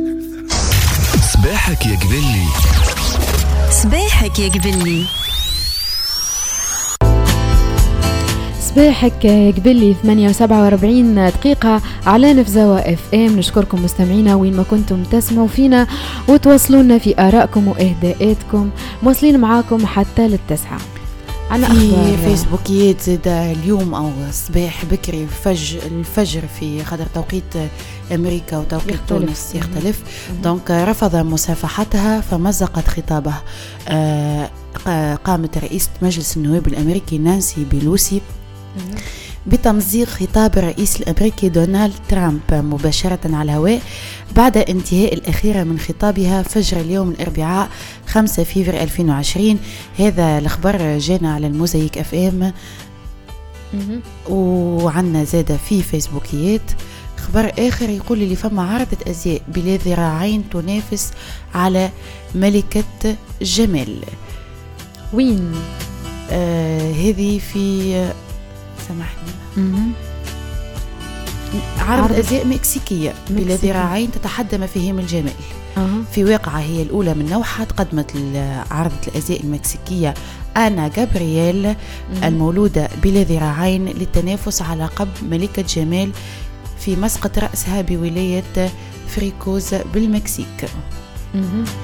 صباحك يا قبلي. صباحك يا قبلي. صباحك قبلي ثمانية وسبعة وأربعين دقيقة على نفزاوة اف ام. نشكركم مستمعينا وين ما كنتم تسمعوا فينا وتواصلونا في آرائكم وإهداءاتكم. مواصلين معاكم حتى للتسعة. أنا في فيسبوكيات زاد اليوم أو صباح بكري فج الفجر في خاطر توقيت أمريكا وتوقيت تونس يختلف. دونك رفض مصافحتها فمزقت خطابه. آه قامت رئيسة مجلس النواب الأمريكي نانسي بيلوسي بتمزيق خطاب الرئيس الأمريكي دونالد ترامب مباشرة على الهواء بعد انتهاء الأخيرة من خطابها فجر اليوم الأربعاء خمسة فيفر ألفين وعشرين. هذا الخبر جانا على الموزايك اف ام وعنا زادة في فيسبوكيات. خبر آخر يقول لي فما عرضة أزياء بلا ذراعين تنافس على ملكة جمال. وين؟ آه هذه في سامحني عرض أزياء مكسيكية بلا ذراعين تتحدى مفاهيم الجمال. أه. في واقعة هي الأولى من نوعها تقدمت عرضة الأزياء المكسيكية آنا جابرييل أه. المولودة بلا ذراعين للتنافس على لقب ملكة جمال في مسقط رأسها بولاية فريكوز بالمكسيك. أه.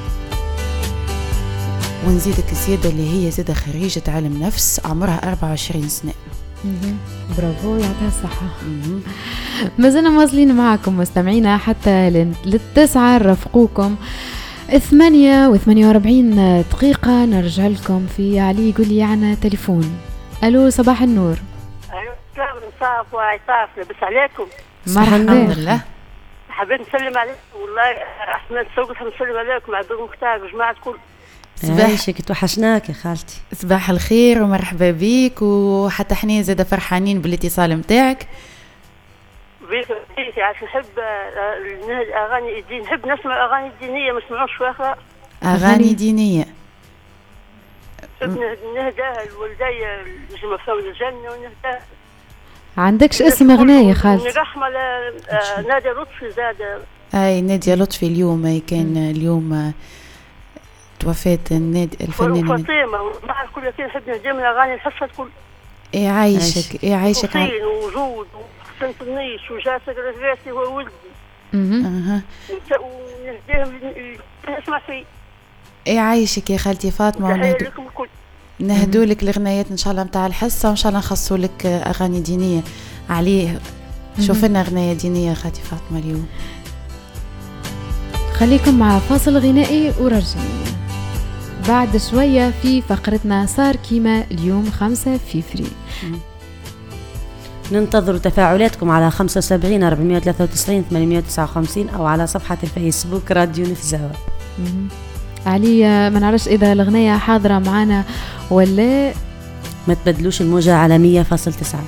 ونزيدك الزيادة اللي هي زيادة خريجة علم نفس عمرها أربعة وعشرين سنة. برافو يعطيها الصحة. ما زلنا مواصلين معكم مستمعينا حتى للتسعة. رفقوكم ثمانية وثمانية وأربعين دقيقة. نرجع لكم في علي يقول لي عنا تليفون. ألو صباح النور. ألو سلام صاف وعطاف لبس عليكم. مرحبا. الحمد لله. حبيت نسلم عليكم والله احنا نسوقف نسلم عليكم عبد المختار وجماعة كل. صباحك توحشناك يا خالتي. صباح الخير ومرحبا بيك وحتى احنا زاده فرحانين بالاتصال متاعك. بيك بيك عشان نحب الاغاني الدين نحب نسمع اغاني دينيه ما نسمعوش واخا اغاني دينيه. نحب نهداها لوالدي اللي فاو الجنه ونهداها. عندكش اسم اغنيه يا خالتي؟ نرحمه نادية لطفي زاد. اي نادية لطفي اليوم كان اليوم توفاة النادي الفنانة فاطمة ومع الكل كي نحب نهدي من اغاني الحصه الكل. ايه عايشك ايه عايشك حسين وجود وحسن طنيش وجاسر الرفاسي هو ولدي. اها ونهديهم نسمع فيه. ايه عايشك يا خالتي فاطمة نهدوا لك الغنايات ان شاء الله نتاع الحصه وان شاء الله نخصوا لك اغاني دينيه عليه. شوف لنا اغنيه دينيه خالتي فاطمه اليوم. خليكم مع فاصل غنائي ورجعين بعد شويه في فقرتنا صار كيما اليوم خمسة فيفري. ننتظر تفاعلاتكم على خمسة وسبعين أربعمية وثلاثة وتسعين ثمانمية وتسعة وخمسين أو على صفحة الفيسبوك راديو نفزاوة. علي ما نعرفش إذا الأغنية حاضرة معنا ولا ما تبدلوش الموجة على مية فاصل تسعة.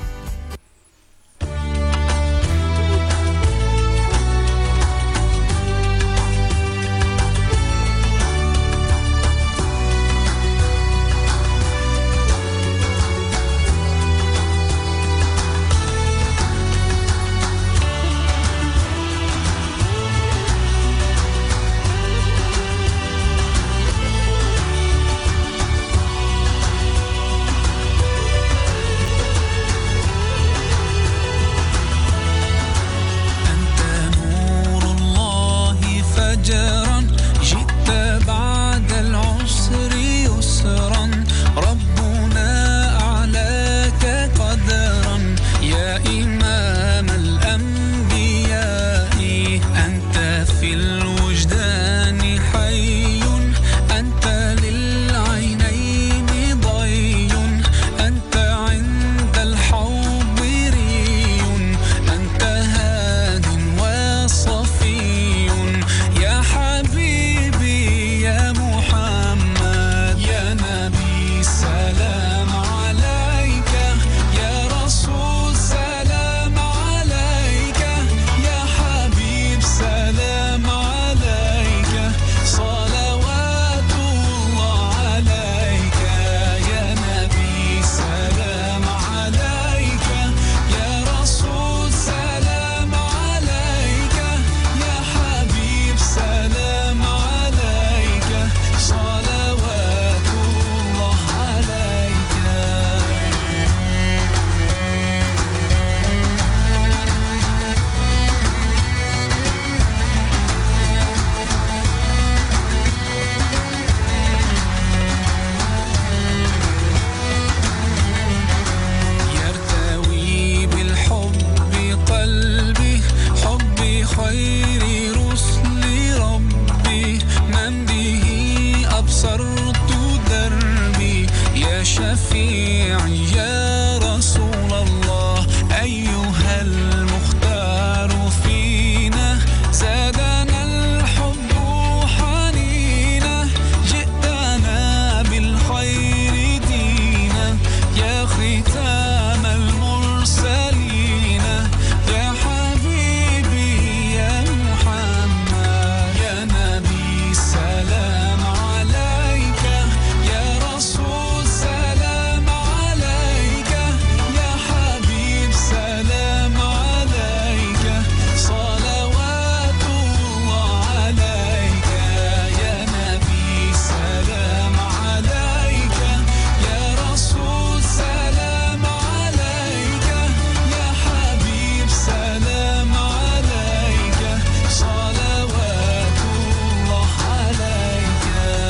خير رسل ربي من به أبصرت دربي يا شفيعي يا رسول الله أيها المختار فينا زادنا الحب حنينا جئتنا بالخير دينا يا ختام المرسلين يا حبيبي يا محمد يا نبي سلام عليك يا رسول سلام عليك يا حبيب سلام عليك صلوات الله عليك يا نبي سلام عليك يا رسول سلام عليك يا حبيب سلام عليك صلوات الله عليك.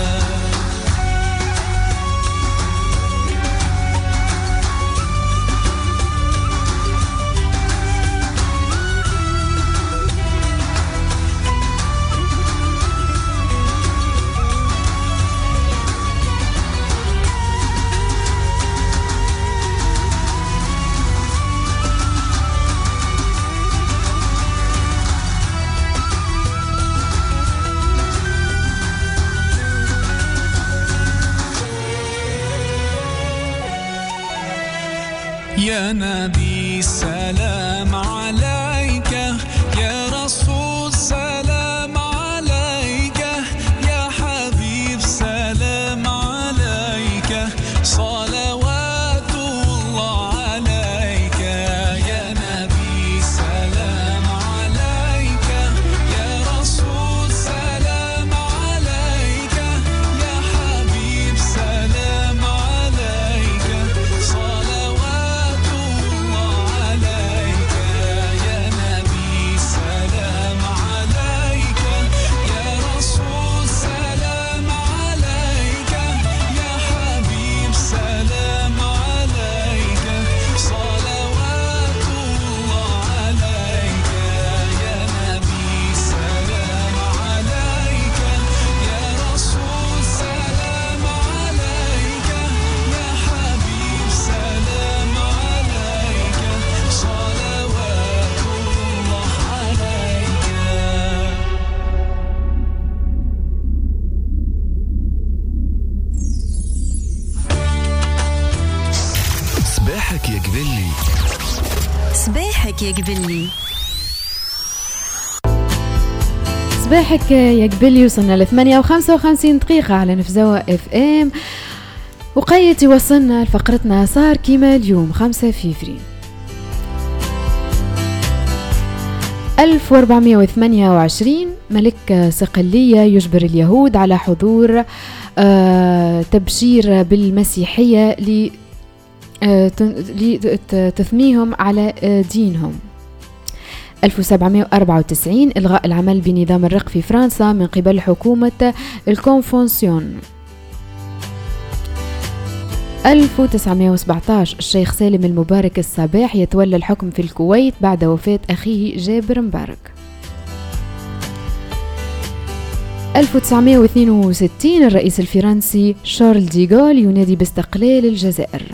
يا نبي سلام عليك يا رسول سلام عليك يا حبيب سلام عليك صلوات الله عليك يا نبي سلام عليك يا رسول سلام عليك يا حبيب سلام عليك صلوات الله عليك يا نبي سلام عليك يا رسول سلام عليك يا حبيب سلام عليك صلوات الله عليك يا نبي سلام عليك يا رسول سلام عليك يا حبيب سلام عليك صلوات الله عليك. صباحك يا قبلي. صباحك يا قبلي. صباحك يا قبلي. وصلنا ل ثمانية وخمسة وخمسين دقيقة على نفزوة اف ام. وقيتي وصلنا لفقرتنا صار كيما اليوم خمسة فيفري ألف وأربعمائة وثمانية وعشرين. ملك صقلية يجبر اليهود على حضور آه تبشير بالمسيحية ل لتثميهم على دينهم. ألف وسبعمائة وأربعة وتسعين إلغاء العمل بنظام الرق في فرنسا من قبل حكومة الكونفونسيون. ألف وتسعمائة وسبعة عشر الشيخ سالم المبارك الصباح يتولى الحكم في الكويت بعد وفاة أخيه جابر مبارك. ألف وتسعمائة واثنين وستين الرئيس الفرنسي شارل ديغول ينادي باستقلال الجزائر.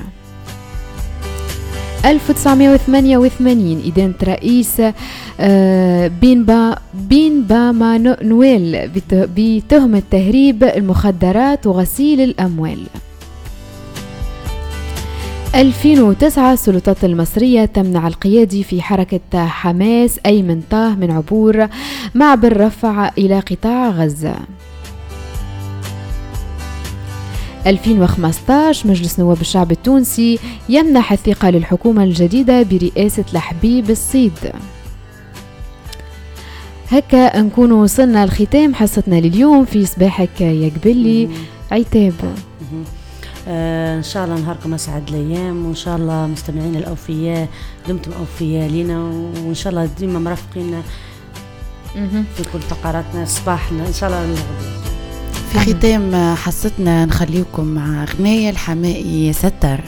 ألف وتسعمائة وثمانية وثمانين إدانة رئيس بينبا بينبا مانويل بتهمة تهريب المخدرات وغسيل الأموال. ألفين وتسعة السلطات المصرية تمنع القيادي في حركة حماس أيمن طه من عبور معبر رفح إلى قطاع غزة. ألفين وخمسة عشر مجلس نواب الشعب التونسي يمنح الثقة للحكومة الجديدة برئاسة لحبيب الصيد. هكا نكون وصلنا لختام حصتنا لليوم في صباحك يا قبلي. عتاب آه ان شاء الله نهاركم اسعد الايام، وان شاء الله مستمعين الاوفياء دمتم اوفياء لينا، وان شاء الله ديما مرافقين في كل فقراتنا صباحنا ان شاء الله. في ختام حصتنا نخليكم مع غناية الحمائي ستر.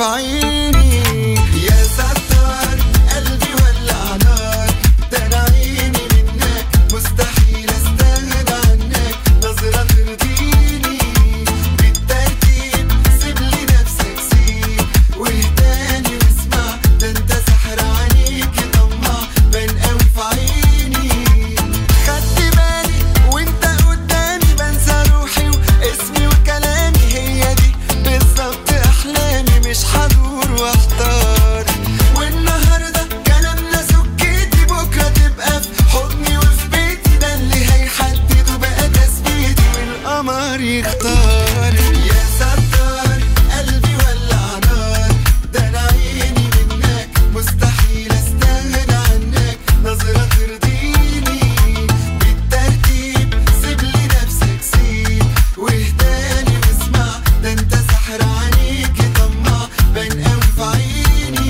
عيني. يا ستار قلبي ولع نار، ده انا عيني منك مستحيل استغنى عنك. نظرة ترضيني بالترتيب، سيبلي نفسك سيب واهداني واسمع، ده انت سحر عليك طمع بان قوي في عيني. خدت بالي وانت قدامي بنسى روحي واسمي وكلامي، هي دي بالظبط احلامي، مش هدور واحتار. والنهارده كلامنا سكتي، بكره تبقى في حضني وفي بيتي، ده اللي هيحدد وبقى تثبيتي والقمر يختار. يا ستار قلبي ولع نار، ده انا عيني منك مستحيل استغنى عنك. نظرة ترضيني بالترتيب، سيبلي نفسك سيب واهداني واسمع، ده انت سحر عليك طمع بان قوي في عيني.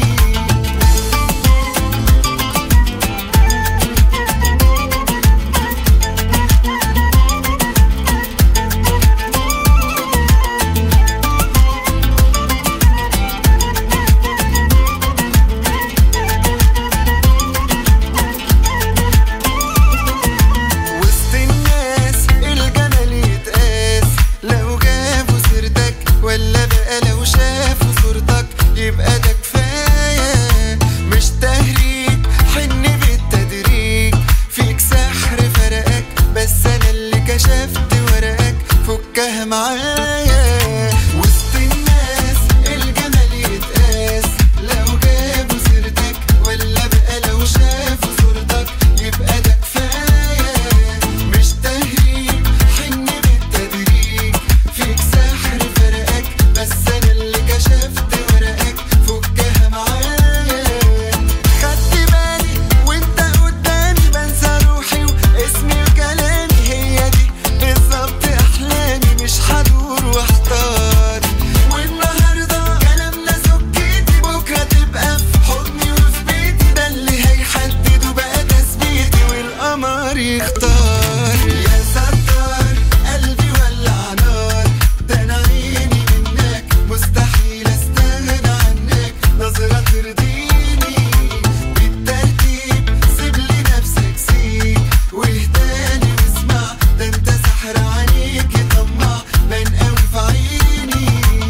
وسط الناس الجمال يتقاس، لو جابوا سيرتك ولا بقى لو شافوا صورتك يبقى ده كفاية. مش تهريج حن بالتدريج، فيك سحر فرقك بس انا اللي كشفت ورقك، فكها معايا. وسط الناس الجمال يتقاس، لو جابوا سيرتك ولا بقى لو شافوا صورتك يبقى ده كفاية. مش تهريج حن بالتدريج، فيك سحر فرقك بس انا اللي كشفت ورقك، فكها معايا. خدت بالي وانت قدامي بنسى روحي واسمي وكلامي، هي دي بالظبط احلامي، مش هدور واحتار. والنهارده كلامنا سكتي، بكره تبقى في حضني وفي بيتي، ده اللي هيحدد وبقى تثبيتي والقمر يختار. يا ستار قلبي ولع نار، ده انا عيني منك مستحيل استغنى عنك. نظرة ترضيني بالترتيب، سيبلي نفسك سيب واهداني واسمع، ده انت سحر عليك طمع بان قوي في عيني.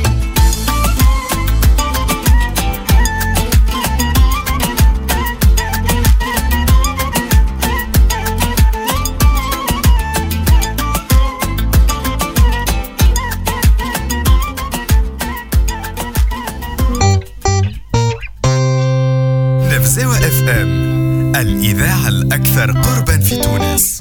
نفزوة اف ام، الإذاعة الأكثر قربا في تونس.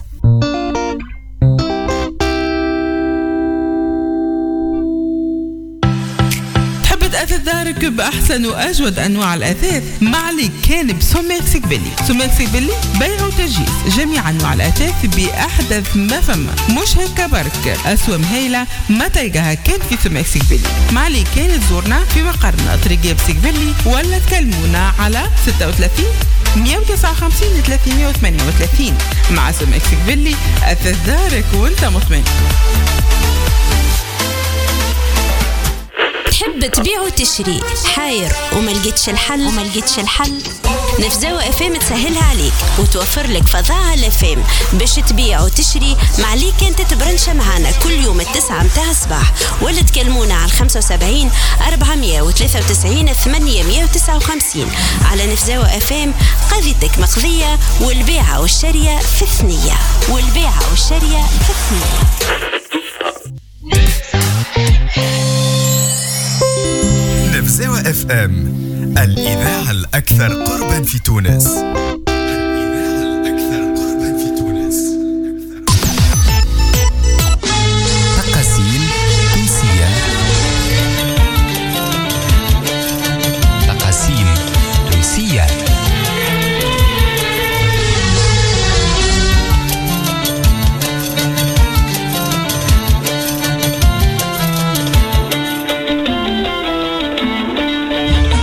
تحب تأثث دارك بأحسن وأجود أنواع الأثاث؟ ما عليك كان بسوميكس قبلي. سوميكس قبلي بيع وتجهيز جميع أنواع الأثاث بأحدث ما فما، مش هكا برك. أسوم هايلة ما تلقاها كان في سوميكس قبلي. ما عليك كان تزورنا في مقرنا طريق بسقبلي، ولا تكلمونا على ستة وثلاثين مية وتسعة وخمسين ثلاثمية وثمانية وثلاثين. مع سوميكس قبلي أثاث دارك وانت مطمئن. تحب تبيع وتشري حاير وما لقيتش الحل وما لقيتش الحل نفزاوة اف ام تسهلها عليك وتوفر لك فظاعة اف ام باش تبيع وتشري. ما عليك انت تبرنش معانا كل يوم التسعة متاع الصباح، ولا تكلمونا على خمسة وسبعين أربعمية وثلاثة وتسعين ثمانمية وتسعة وخمسين. على نفزاوة اف ام قضيتك مقضية، والبيعة والشرية في الثنية، والبيعة والشرية في الثنية. نفزوة اف ام، الإذاعة الأكثر قربا في تونس.